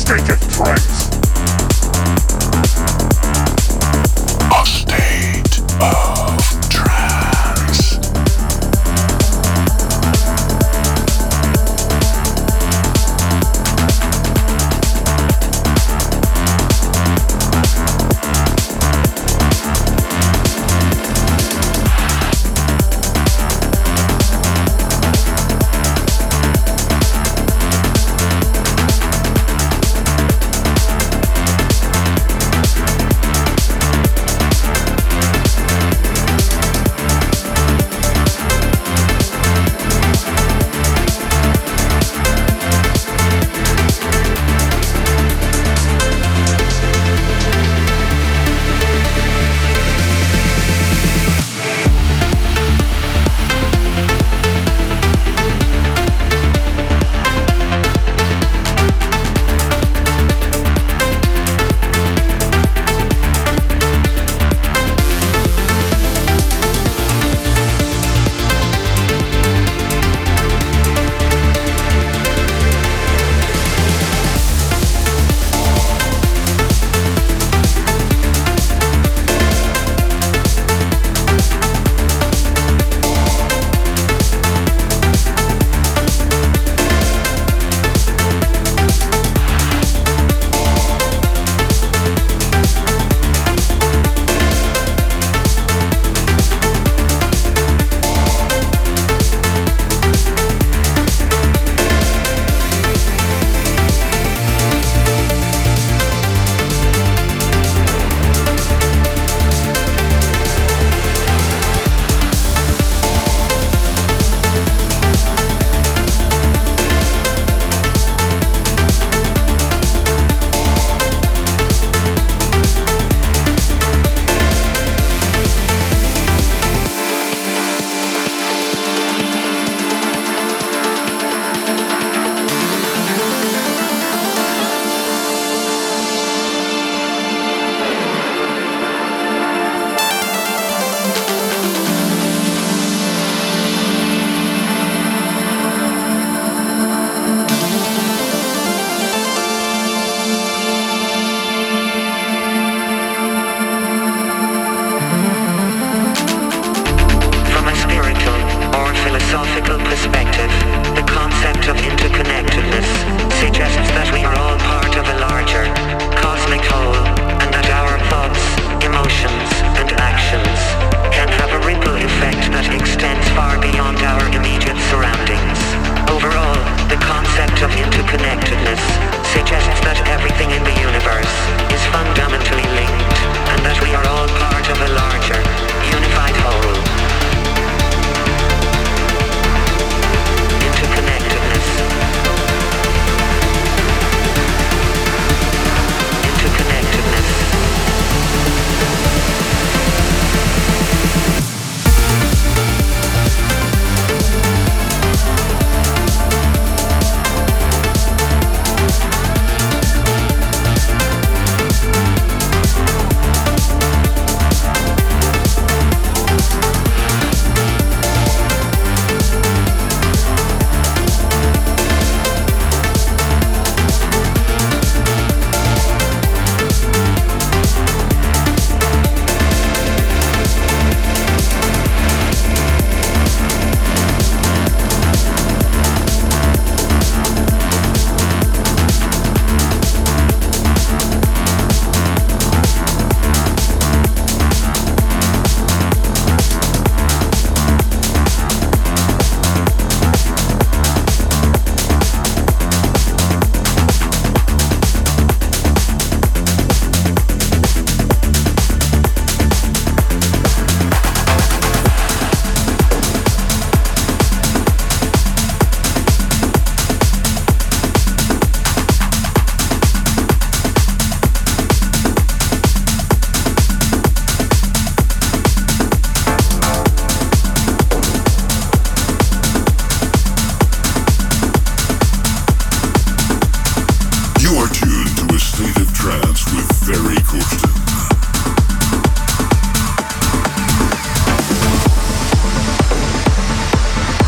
State of Trance. A State of Trance.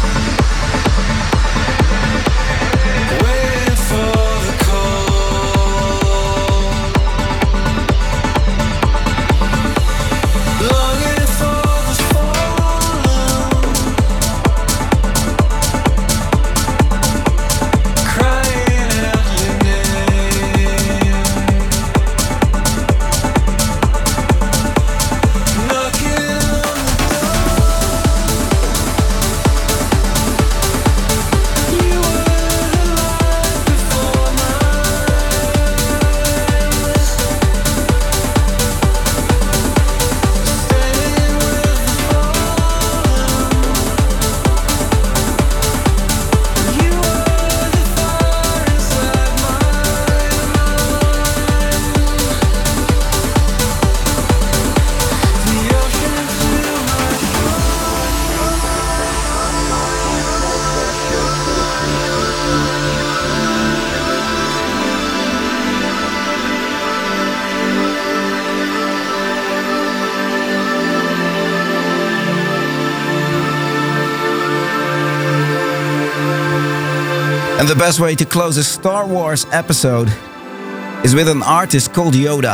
Waiting for the call. And the best way to close a Star Wars episode is with an artist called Yoda.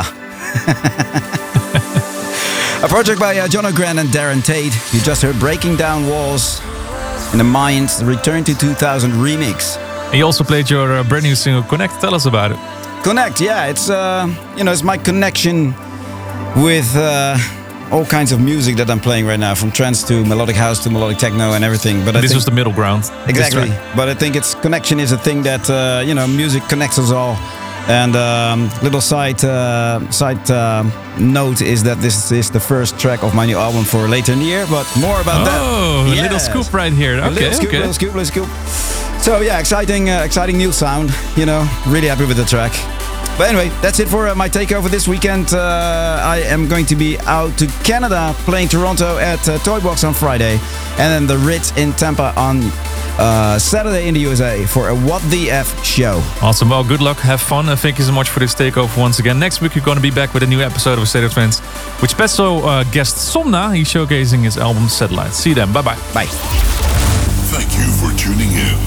A project by uh, John O'Gran and Darren Tate. You just heard Breaking Down Walls in the Mind's Return to two thousand remix. And you also played your uh, brand new single, Connect. Tell us about it. Connect, yeah. It's, uh, you know, it's my connection with uh, all kinds of music that I'm playing right now, from trance to melodic house to melodic techno and everything. But I this think, was the middle ground. Exactly. But I think it's connection is a thing that, uh, you know, music connects us all. And um, little side uh, side uh, note is that this is the first track of my new album for later in the year. But more about oh, that. Oh, a yes. little scoop right here. Okay, a little scoop, okay. little scoop, little scoop. So yeah, exciting, uh, exciting new sound. You know, really happy with the track. But anyway, that's it for uh, my takeover this weekend. Uh, I am going to be out to Canada, playing Toronto at uh, Toybox on Friday, and then the Ritz in Tampa on uh, Saturday in the U S A for a What the F show. Awesome. Well, good luck. Have fun. And thank you so much for this takeover once again. Next week, you're going to be back with a new episode of State of Trance, with special uh, guest Somna. He's showcasing his album Satellite. See you then. Bye-bye. Bye. Thank you for tuning in.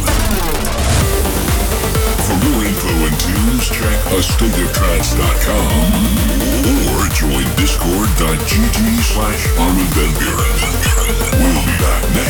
For more info and tunes, check a state of trance dot com or join discord dot g g slash Armin van Buren. We'll be back next